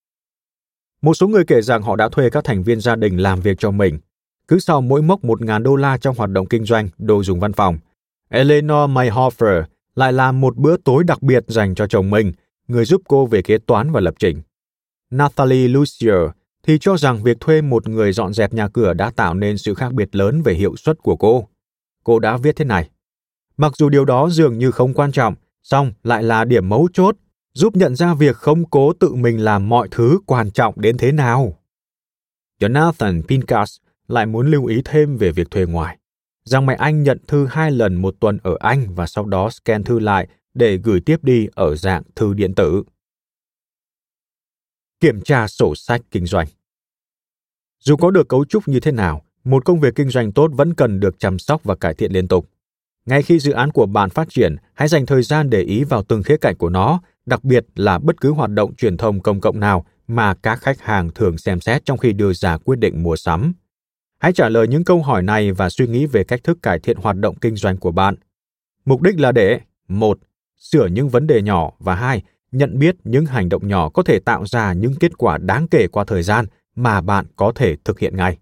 Một số người kể rằng họ đã thuê các thành viên gia đình làm việc cho mình. Cứ sau mỗi mốc một nghìn đô la trong hoạt động kinh doanh đồ dùng văn phòng, Eleanor Mayhofer lại làm một bữa tối đặc biệt dành cho chồng mình, người giúp cô về kế toán và lập trình. Nathalie Lucier thì cho rằng việc thuê một người dọn dẹp nhà cửa đã tạo nên sự khác biệt lớn về hiệu suất của cô. Cô đã viết thế này: mặc dù điều đó dường như không quan trọng, song lại là điểm mấu chốt, giúp nhận ra việc không cố tự mình làm mọi thứ quan trọng đến thế nào. Jonathan Pincus lại muốn lưu ý thêm về việc thuê ngoài, rằng mẹ anh nhận thư hai lần một tuần ở Anh và sau đó scan thư lại để gửi tiếp đi ở dạng thư điện tử. Kiểm tra sổ sách kinh doanh. Dù có được cấu trúc như thế nào, một công việc kinh doanh tốt vẫn cần được chăm sóc và cải thiện liên tục. Ngay khi dự án của bạn phát triển, hãy dành thời gian để ý vào từng khía cạnh của nó, đặc biệt là bất cứ hoạt động truyền thông công cộng nào mà các khách hàng thường xem xét trong khi đưa ra quyết định mua sắm. Hãy trả lời những câu hỏi này và suy nghĩ về cách thức cải thiện hoạt động kinh doanh của bạn. Mục đích là để: một. Sửa những vấn đề nhỏ và hai. Nhận biết những hành động nhỏ có thể tạo ra những kết quả đáng kể qua thời gian mà bạn có thể thực hiện ngay.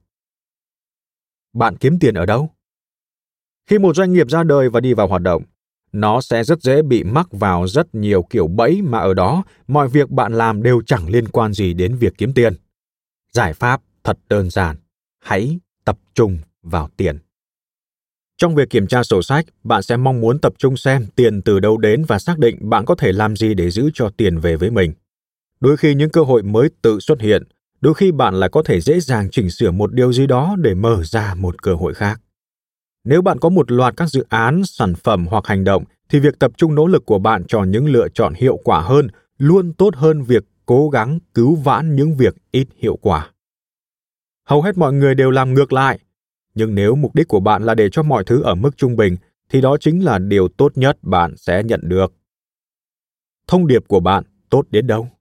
Bạn kiếm tiền ở đâu? Khi một doanh nghiệp ra đời và đi vào hoạt động, nó sẽ rất dễ bị mắc vào rất nhiều kiểu bẫy mà ở đó mọi việc bạn làm đều chẳng liên quan gì đến việc kiếm tiền. Giải pháp thật đơn giản. Hãy tập trung vào tiền. Trong việc kiểm tra sổ sách, bạn sẽ mong muốn tập trung xem tiền từ đâu đến và xác định bạn có thể làm gì để giữ cho tiền về với mình. Đôi khi những cơ hội mới tự xuất hiện, đôi khi bạn lại có thể dễ dàng chỉnh sửa một điều gì đó để mở ra một cơ hội khác. Nếu bạn có một loạt các dự án, sản phẩm hoặc hành động, thì việc tập trung nỗ lực của bạn cho những lựa chọn hiệu quả hơn luôn tốt hơn việc cố gắng cứu vãn những việc ít hiệu quả. Hầu hết mọi người đều làm ngược lại, nhưng nếu mục đích của bạn là để cho mọi thứ ở mức trung bình, thì đó chính là điều tốt nhất bạn sẽ nhận được. Thông điệp của bạn tốt đến đâu?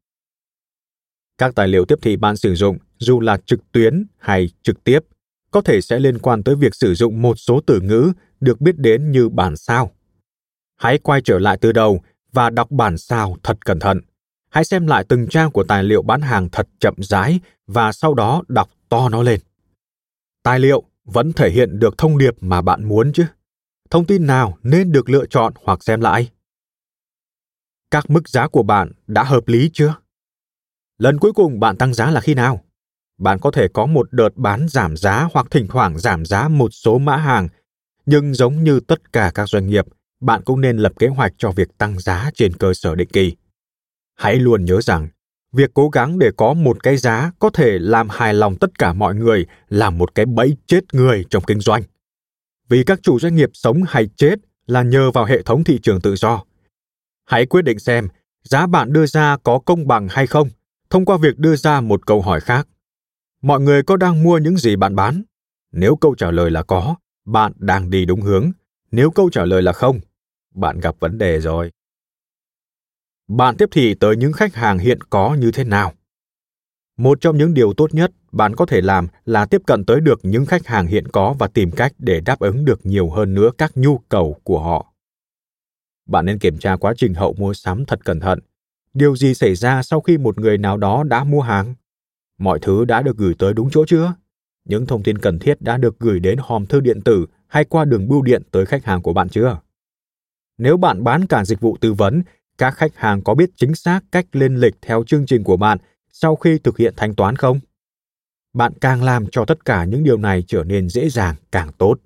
Các tài liệu tiếp thị bạn sử dụng, dù là trực tuyến hay trực tiếp, có thể sẽ liên quan tới việc sử dụng một số từ ngữ được biết đến như bản sao. Hãy quay trở lại từ đầu và đọc bản sao thật cẩn thận. Hãy xem lại từng trang của tài liệu bán hàng thật chậm rãi và sau đó đọc to nó lên. Tài liệu vẫn thể hiện được thông điệp mà bạn muốn chứ. Thông tin nào nên được lựa chọn hoặc xem lại? Các mức giá của bạn đã hợp lý chưa? Lần cuối cùng bạn tăng giá là khi nào? Bạn có thể có một đợt bán giảm giá hoặc thỉnh thoảng giảm giá một số mã hàng, nhưng giống như tất cả các doanh nghiệp, bạn cũng nên lập kế hoạch cho việc tăng giá trên cơ sở định kỳ. Hãy luôn nhớ rằng, việc cố gắng để có một cái giá có thể làm hài lòng tất cả mọi người là một cái bẫy chết người trong kinh doanh. Vì các chủ doanh nghiệp sống hay chết là nhờ vào hệ thống thị trường tự do. Hãy quyết định xem giá bạn đưa ra có công bằng hay không thông qua việc đưa ra một câu hỏi khác. Mọi người có đang mua những gì bạn bán? Nếu câu trả lời là có, bạn đang đi đúng hướng. Nếu câu trả lời là không, bạn gặp vấn đề rồi. Bạn tiếp thị tới những khách hàng hiện có như thế nào? Một trong những điều tốt nhất bạn có thể làm là tiếp cận tới được những khách hàng hiện có và tìm cách để đáp ứng được nhiều hơn nữa các nhu cầu của họ. Bạn nên kiểm tra quá trình hậu mua sắm thật cẩn thận. Điều gì xảy ra sau khi một người nào đó đã mua hàng? Mọi thứ đã được gửi tới đúng chỗ chưa? Những thông tin cần thiết đã được gửi đến hòm thư điện tử hay qua đường bưu điện tới khách hàng của bạn chưa? Nếu bạn bán cả dịch vụ tư vấn, các khách hàng có biết chính xác cách lên lịch theo chương trình của bạn sau khi thực hiện thanh toán không? Bạn càng làm cho tất cả những điều này trở nên dễ dàng càng tốt.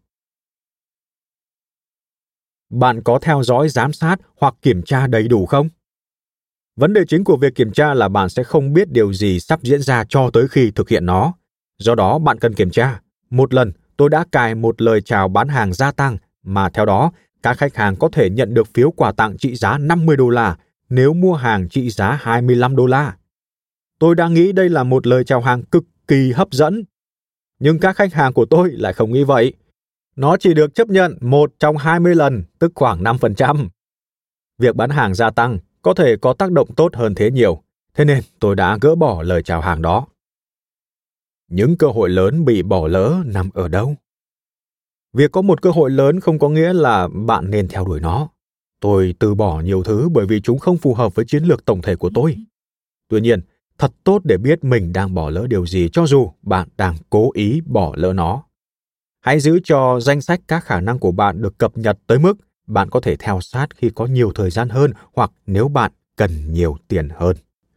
Bạn có theo dõi, giám sát hoặc kiểm tra đầy đủ không? Vấn đề chính của việc kiểm tra là bạn sẽ không biết điều gì sắp diễn ra cho tới khi thực hiện nó. Do đó, bạn cần kiểm tra. Một lần, tôi đã cài một lời chào bán hàng gia tăng mà theo đó, các khách hàng có thể nhận được phiếu quà tặng trị giá năm mươi đô la nếu mua hàng trị giá hai mươi lăm đô la. Tôi đã nghĩ đây là một lời chào hàng cực kỳ hấp dẫn. Nhưng các khách hàng của tôi lại không nghĩ vậy. Nó chỉ được chấp nhận một trong hai mươi lần, tức khoảng năm phần trăm. Việc bán hàng gia tăng có thể có tác động tốt hơn thế nhiều, thế nên tôi đã gỡ bỏ lời chào hàng đó. Những cơ hội lớn bị bỏ lỡ nằm ở đâu? Việc có một cơ hội lớn không có nghĩa là bạn nên theo đuổi nó. Tôi từ bỏ nhiều thứ bởi vì chúng không phù hợp với chiến lược tổng thể của tôi. Tuy nhiên, thật tốt để biết mình đang bỏ lỡ điều gì cho dù bạn đang cố ý bỏ lỡ nó. Hãy giữ cho danh sách các khả năng của bạn được cập nhật tới mức bạn có thể theo sát khi có nhiều thời gian hơn hoặc nếu bạn cần nhiều tiền hơn.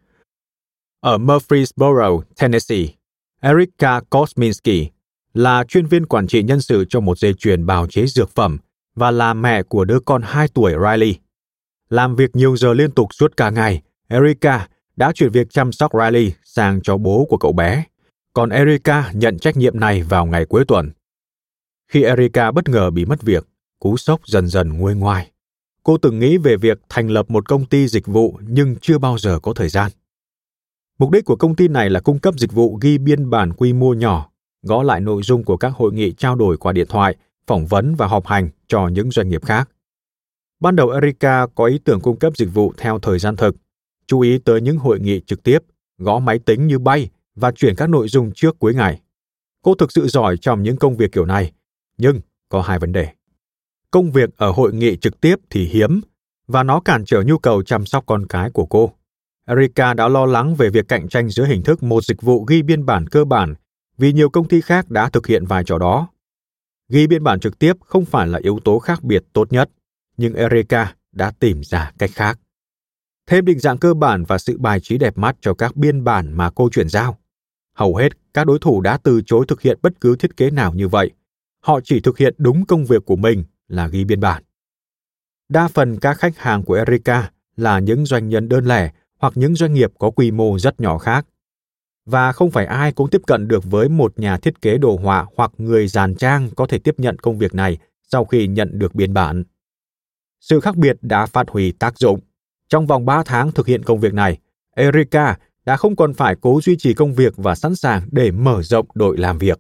Ở Murfreesboro, Tennessee, Erica Kosminski là chuyên viên quản trị nhân sự cho một dây chuyền bào chế dược phẩm và là mẹ của đứa con hai tuổi Riley. Làm việc nhiều giờ liên tục suốt cả ngày, Erica đã chuyển việc chăm sóc Riley sang cho bố của cậu bé, còn Erica nhận trách nhiệm này vào ngày cuối tuần. Khi Erica bất ngờ bị mất việc, cú sốc dần dần nguôi ngoai. Cô từng nghĩ về việc thành lập một công ty dịch vụ nhưng chưa bao giờ có thời gian. Mục đích của công ty này là cung cấp dịch vụ ghi biên bản quy mô nhỏ, gõ lại nội dung của các hội nghị trao đổi qua điện thoại, phỏng vấn và họp hành cho những doanh nghiệp khác. Ban đầu Erica có ý tưởng cung cấp dịch vụ theo thời gian thực, chú ý tới những hội nghị trực tiếp, gõ máy tính như bay và chuyển các nội dung trước cuối ngày. Cô thực sự giỏi trong những công việc kiểu này, nhưng có hai vấn đề. Công việc ở hội nghị trực tiếp thì hiếm, và nó cản trở nhu cầu chăm sóc con cái của cô. Erica đã lo lắng về việc cạnh tranh giữa hình thức một dịch vụ ghi biên bản cơ bản vì nhiều công ty khác đã thực hiện vai trò đó. Ghi biên bản trực tiếp không phải là yếu tố khác biệt tốt nhất, nhưng Erica đã tìm ra cách khác. Thêm định dạng cơ bản và sự bài trí đẹp mắt cho các biên bản mà cô chuyển giao. Hầu hết các đối thủ đã từ chối thực hiện bất cứ thiết kế nào như vậy. Họ chỉ thực hiện đúng công việc của mình là ghi biên bản. Đa phần các khách hàng của Erica là những doanh nhân đơn lẻ hoặc những doanh nghiệp có quy mô rất nhỏ khác. Và không phải ai cũng tiếp cận được với một nhà thiết kế đồ họa hoặc người dàn trang có thể tiếp nhận công việc này sau khi nhận được biên bản. Sự khác biệt đã phát huy tác dụng. Trong vòng ba tháng thực hiện công việc này, Erica đã không còn phải cố duy trì công việc và sẵn sàng để mở rộng đội làm việc.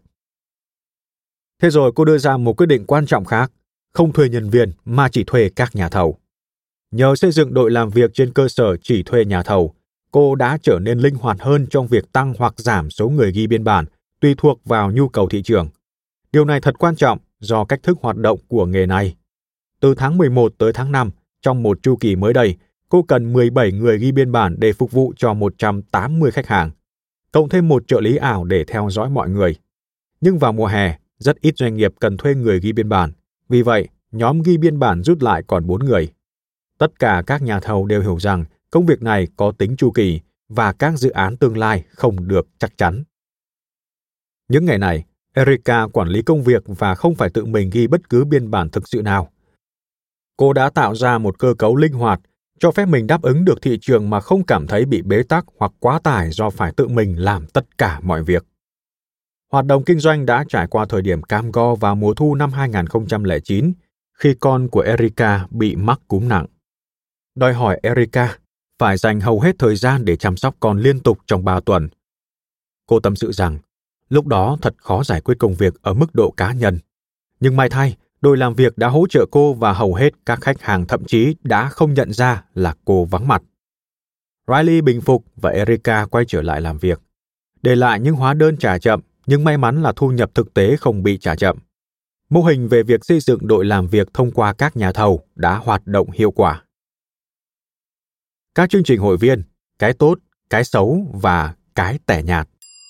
Thế rồi cô đưa ra một quyết định quan trọng khác, không thuê nhân viên mà chỉ thuê các nhà thầu. Nhờ xây dựng đội làm việc trên cơ sở chỉ thuê nhà thầu, cô đã trở nên linh hoạt hơn trong việc tăng hoặc giảm số người ghi biên bản, tùy thuộc vào nhu cầu thị trường. Điều này thật quan trọng do cách thức hoạt động của nghề này. Từ tháng mười một tới tháng năm, trong một chu kỳ mới đây, cô cần mười bảy người ghi biên bản để phục vụ cho một trăm tám mươi khách hàng, cộng thêm một trợ lý ảo để theo dõi mọi người. Nhưng vào mùa hè, rất ít doanh nghiệp cần thuê người ghi biên bản. Vì vậy, nhóm ghi biên bản rút lại còn bốn người. Tất cả các nhà thầu đều hiểu rằng công việc này có tính chu kỳ và các dự án tương lai không được chắc chắn. Những ngày này, Erica quản lý công việc và không phải tự mình ghi bất cứ biên bản thực sự nào. Cô đã tạo ra một cơ cấu linh hoạt, cho phép mình đáp ứng được thị trường mà không cảm thấy bị bế tắc hoặc quá tải do phải tự mình làm tất cả mọi việc. Hoạt động kinh doanh đã trải qua thời điểm cam go vào mùa thu năm hai không không chín, khi con của Erica bị mắc cúm nặng. Đòi hỏi Erica phải dành hầu hết thời gian để chăm sóc con liên tục trong ba tuần. Cô tâm sự rằng, lúc đó thật khó giải quyết công việc ở mức độ cá nhân. Nhưng may thay, đội làm việc đã hỗ trợ cô và hầu hết các khách hàng thậm chí đã không nhận ra là cô vắng mặt. Riley bình phục và Erica quay trở lại làm việc. Để lại những hóa đơn trả chậm, nhưng may mắn là thu nhập thực tế không bị trả chậm. Mô hình về việc xây dựng đội làm việc thông qua các nhà thầu đã hoạt động hiệu quả. Các chương trình hội viên, cái tốt, cái xấu và cái tẻ nhạt.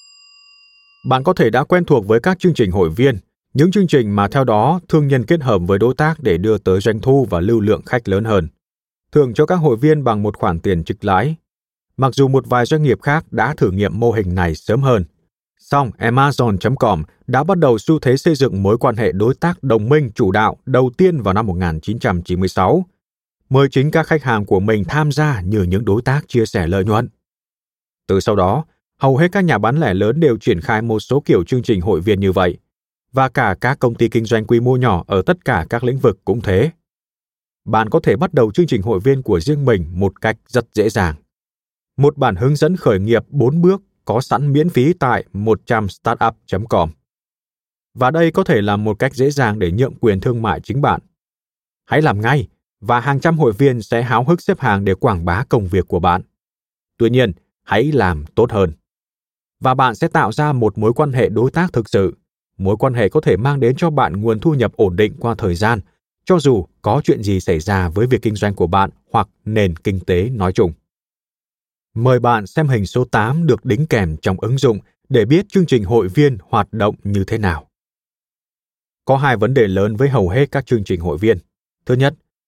Bạn có thể đã quen thuộc với các chương trình hội viên, những chương trình mà theo đó thương nhân kết hợp với đối tác để đưa tới doanh thu và lưu lượng khách lớn hơn. Thưởng cho các hội viên bằng một khoản tiền trích lãi. Mặc dù một vài doanh nghiệp khác đã thử nghiệm mô hình này sớm hơn, song Amazon chấm com đã bắt đầu xu thế xây dựng mối quan hệ đối tác đồng minh chủ đạo đầu tiên vào năm một nghìn chín trăm chín mươi sáu, mời chính các khách hàng của mình tham gia như những đối tác chia sẻ lợi nhuận. Từ sau đó, hầu hết các nhà bán lẻ lớn đều triển khai một số kiểu chương trình hội viên như vậy, và cả các công ty kinh doanh quy mô nhỏ ở tất cả các lĩnh vực cũng thế. Bạn có thể bắt đầu chương trình hội viên của riêng mình một cách rất dễ dàng. Một bản hướng dẫn khởi nghiệp bốn bước có sẵn miễn phí tại một trăm startup chấm com. Và đây có thể là một cách dễ dàng để nhượng quyền thương mại chính bạn. Hãy làm ngay, và hàng trăm hội viên sẽ háo hức xếp hàng để quảng bá công việc của bạn. Tuy nhiên, hãy làm tốt hơn. Và bạn sẽ tạo ra một mối quan hệ đối tác thực sự. Mối quan hệ có thể mang đến cho bạn nguồn thu nhập ổn định qua thời gian, cho dù có chuyện gì xảy ra với việc kinh doanh của bạn hoặc nền kinh tế nói chung. Mời bạn xem hình số tám được đính kèm trong ứng dụng để biết chương trình hội viên hoạt động như thế nào. Có hai vấn đề lớn với hầu hết các chương trình hội viên. Thứ nhất,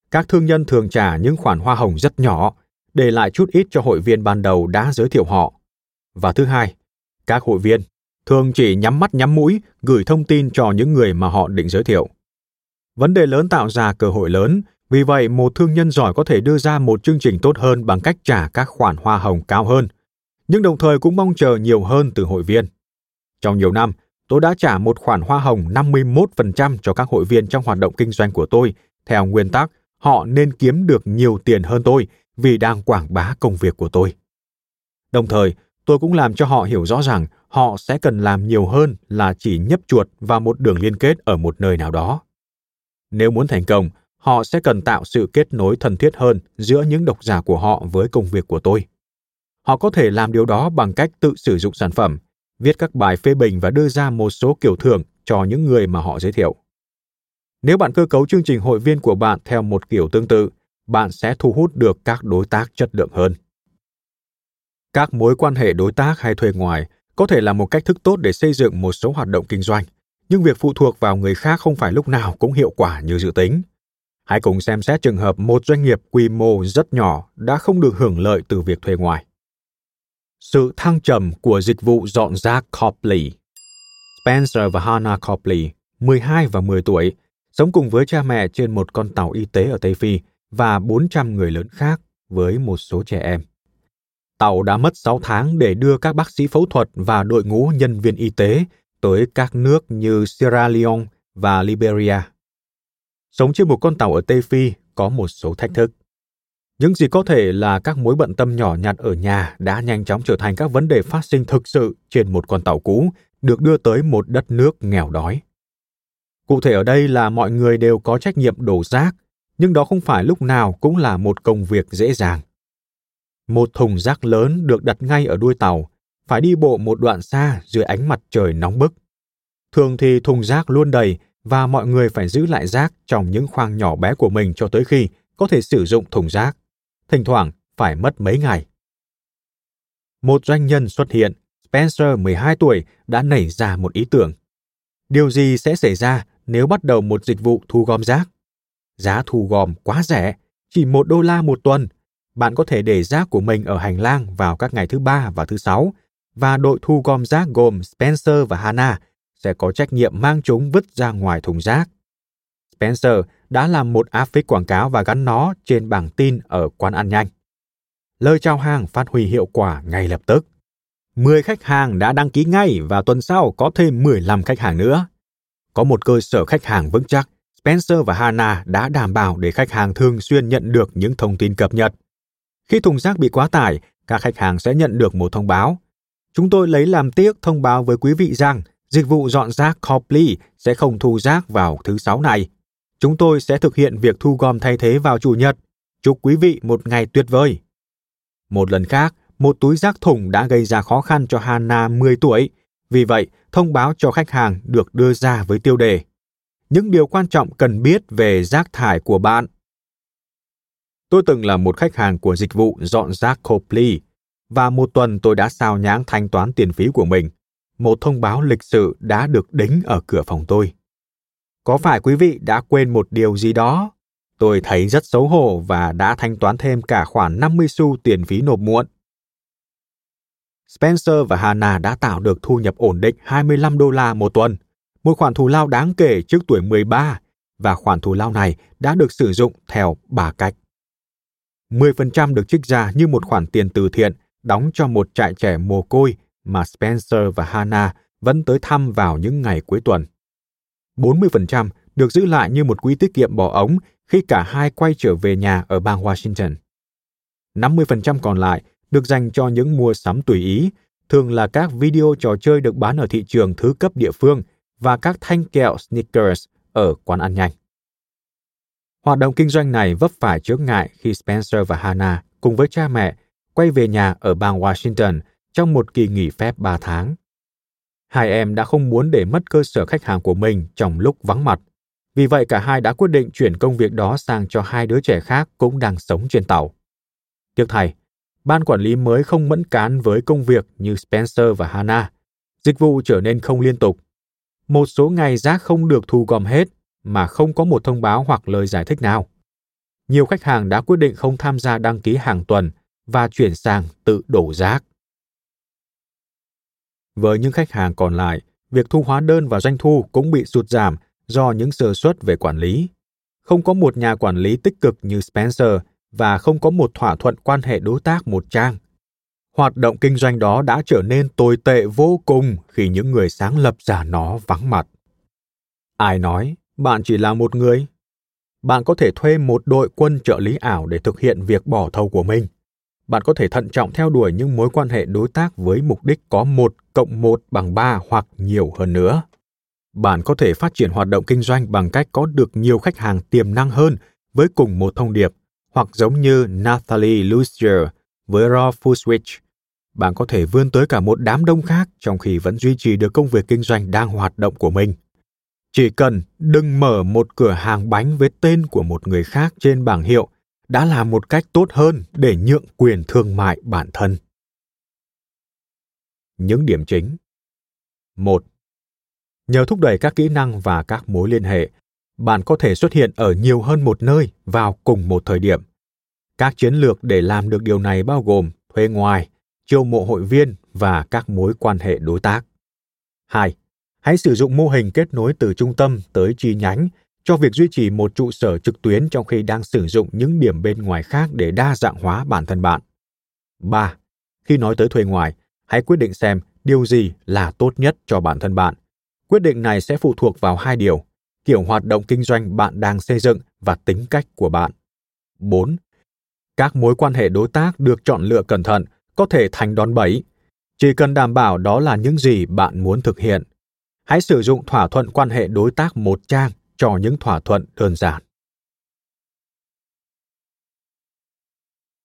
Các thương nhân thường trả những khoản hoa hồng rất nhỏ, để lại chút ít cho hội viên ban đầu đã giới thiệu họ. Và thứ hai, các hội viên thường chỉ nhắm mắt nhắm mũi gửi thông tin cho những người mà họ định giới thiệu. Vấn đề lớn tạo ra cơ hội lớn, vì vậy một thương nhân giỏi có thể đưa ra một chương trình tốt hơn bằng cách trả các khoản hoa hồng cao hơn, nhưng đồng thời cũng mong chờ nhiều hơn từ hội viên. Trong nhiều năm, tôi đã trả một khoản hoa hồng năm mươi mốt phần trăm cho các hội viên trong hoạt động kinh doanh của tôi, theo nguyên tắc họ nên kiếm được nhiều tiền hơn tôi vì đang quảng bá công việc của tôi. Đồng thời, tôi cũng làm cho họ hiểu rõ rằng họ sẽ cần làm nhiều hơn là chỉ nhấp chuột vào một đường liên kết ở một nơi nào đó. Nếu muốn thành công, họ sẽ cần tạo sự kết nối thân thiết hơn giữa những độc giả của họ với công việc của tôi. Họ có thể làm điều đó bằng cách tự sử dụng sản phẩm, viết các bài phê bình và đưa ra một số kiểu thưởng cho những người mà họ giới thiệu. Nếu bạn cơ cấu chương trình hội viên của bạn theo một kiểu tương tự, bạn sẽ thu hút được các đối tác chất lượng hơn. Các mối quan hệ đối tác hay thuê ngoài có thể là một cách thức tốt để xây dựng một số hoạt động kinh doanh, nhưng việc phụ thuộc vào người khác không phải lúc nào cũng hiệu quả như dự tính. Hãy cùng xem xét trường hợp một doanh nghiệp quy mô rất nhỏ đã không được hưởng lợi từ việc thuê ngoài. Sự thăng trầm của dịch vụ dọn rác Copley. Spencer và Hannah Copley, mười hai và mười tuổi, sống cùng với cha mẹ trên một con tàu y tế ở Tây Phi và bốn trăm người lớn khác với một số trẻ em. Tàu đã mất sáu tháng để đưa các bác sĩ phẫu thuật và đội ngũ nhân viên y tế tới các nước như Sierra Leone và Liberia. Sống trên một con tàu ở Tây Phi có một số thách thức. Những gì có thể là các mối bận tâm nhỏ nhặt ở nhà đã nhanh chóng trở thành các vấn đề phát sinh thực sự trên một con tàu cũ được đưa tới một đất nước nghèo đói. Cụ thể ở đây là mọi người đều có trách nhiệm đổ rác, nhưng đó không phải lúc nào cũng là một công việc dễ dàng. Một thùng rác lớn được đặt ngay ở đuôi tàu, phải đi bộ một đoạn xa dưới ánh mặt trời nóng bức. Thường thì thùng rác luôn đầy và mọi người phải giữ lại rác trong những khoang nhỏ bé của mình cho tới khi có thể sử dụng thùng rác. Thỉnh thoảng phải mất mấy ngày. Một doanh nhân xuất hiện, Spencer, mười hai tuổi, đã nảy ra một ý tưởng. Điều gì sẽ xảy ra nếu bắt đầu một dịch vụ thu gom rác? Giá thu gom quá rẻ, chỉ một đô la một tuần. Bạn có thể để rác của mình ở hành lang vào các ngày thứ ba và thứ sáu, và đội thu gom rác gồm Spencer và Hannah sẽ có trách nhiệm mang chúng vứt ra ngoài thùng rác. Spencer đã làm một áp phích quảng cáo và gắn nó trên bảng tin ở quán ăn nhanh. Lời chào hàng phát huy hiệu quả ngay lập tức. mười khách hàng đã đăng ký ngay và tuần sau có thêm mười lăm khách hàng nữa. Có một cơ sở khách hàng vững chắc, Spencer và Hannah đã đảm bảo để khách hàng thường xuyên nhận được những thông tin cập nhật. Khi thùng rác bị quá tải, các khách hàng sẽ nhận được một thông báo. Chúng tôi lấy làm tiếc thông báo với quý vị rằng dịch vụ dọn rác Copley sẽ không thu rác vào thứ sáu này. Chúng tôi sẽ thực hiện việc thu gom thay thế vào Chủ nhật. Chúc quý vị một ngày tuyệt vời. Một lần khác, một túi rác thùng đã gây ra khó khăn cho Hannah mười tuổi. Vì vậy, thông báo cho khách hàng được đưa ra với tiêu đề: những điều quan trọng cần biết về rác thải của bạn. Tôi từng là một khách hàng của dịch vụ dọn rác Copley, và một tuần tôi đã xao nhãng thanh toán tiền phí của mình. Một thông báo lịch sự đã được đính ở cửa phòng tôi. Có phải quý vị đã quên một điều gì đó? Tôi thấy rất xấu hổ và đã thanh toán thêm cả khoản năm mươi xu tiền phí nộp muộn. Spencer và Hannah đã tạo được thu nhập ổn định hai mươi lăm đô la một tuần, một khoản thù lao đáng kể trước tuổi mười ba, và khoản thù lao này đã được sử dụng theo ba cách. mười phần trăm được trích ra như một khoản tiền từ thiện đóng cho một trại trẻ mồ côi mà Spencer và Hannah vẫn tới thăm vào những ngày cuối tuần. bốn mươi phần trăm được giữ lại như một quỹ tiết kiệm bỏ ống khi cả hai quay trở về nhà ở bang Washington. năm mươi phần trăm còn lại được dành cho những mua sắm tùy ý, thường là các video trò chơi được bán ở thị trường thứ cấp địa phương và các thanh kẹo Snickers ở quán ăn nhanh. Hoạt động kinh doanh này vấp phải chướng ngại khi Spencer và Hannah cùng với cha mẹ quay về nhà ở bang Washington trong một kỳ nghỉ phép ba tháng. Hai em đã không muốn để mất cơ sở khách hàng của mình trong lúc vắng mặt. Vì vậy cả hai đã quyết định chuyển công việc đó sang cho hai đứa trẻ khác cũng đang sống trên tàu. Tiếc thay, ban quản lý mới không mẫn cán với công việc như Spencer và Hannah. Dịch vụ trở nên không liên tục. Một số ngày rác không được thu gom hết mà không có một thông báo hoặc lời giải thích nào. nhiều khách hàng đã quyết định không tham gia đăng ký hàng tuần và chuyển sang tự đổ rác. Với những khách hàng còn lại, việc thu hóa đơn và doanh thu cũng bị sụt giảm do những sơ suất về quản lý. Không có một nhà quản lý tích cực như Spencer và không có một thỏa thuận quan hệ đối tác một trang. Hoạt động kinh doanh đó đã trở nên tồi tệ vô cùng khi những người sáng lập ra nó vắng mặt. Ai nói bạn chỉ là một người? Bạn có thể thuê một đội quân trợ lý ảo để thực hiện việc bỏ thầu của mình. Bạn có thể thận trọng theo đuổi những mối quan hệ đối tác với mục đích có một cộng một bằng ba hoặc nhiều hơn nữa. Bạn có thể phát triển hoạt động kinh doanh bằng cách có được nhiều khách hàng tiềm năng hơn với cùng một thông điệp, hoặc giống như Nathalie Lussier với Raw Food Switch. Bạn có thể vươn tới cả một đám đông khác trong khi vẫn duy trì được công việc kinh doanh đang hoạt động của mình. Chỉ cần đừng mở một cửa hàng bánh với tên của một người khác trên bảng hiệu đã là một cách tốt hơn để nhượng quyền thương mại bản thân. Những điểm chính. một. Nhờ thúc đẩy các kỹ năng và các mối liên hệ, bạn có thể xuất hiện ở nhiều hơn một nơi vào cùng một thời điểm. Các chiến lược để làm được điều này bao gồm thuê ngoài, chiêu mộ hội viên và các mối quan hệ đối tác. hai. Hãy sử dụng mô hình kết nối từ trung tâm tới chi nhánh cho việc duy trì một trụ sở trực tuyến trong khi đang sử dụng những điểm bên ngoài khác để đa dạng hóa bản thân bạn. ba. Khi nói tới thuê ngoài, hãy quyết định xem điều gì là tốt nhất cho bản thân bạn. Quyết định này sẽ phụ thuộc vào hai điều: kiểu hoạt động kinh doanh bạn đang xây dựng và tính cách của bạn. bốn. Các mối quan hệ đối tác được chọn lựa cẩn thận có thể thành đòn bẩy. Chỉ cần đảm bảo đó là những gì bạn muốn thực hiện. Hãy sử dụng thỏa thuận quan hệ đối tác một trang cho những thỏa thuận đơn giản.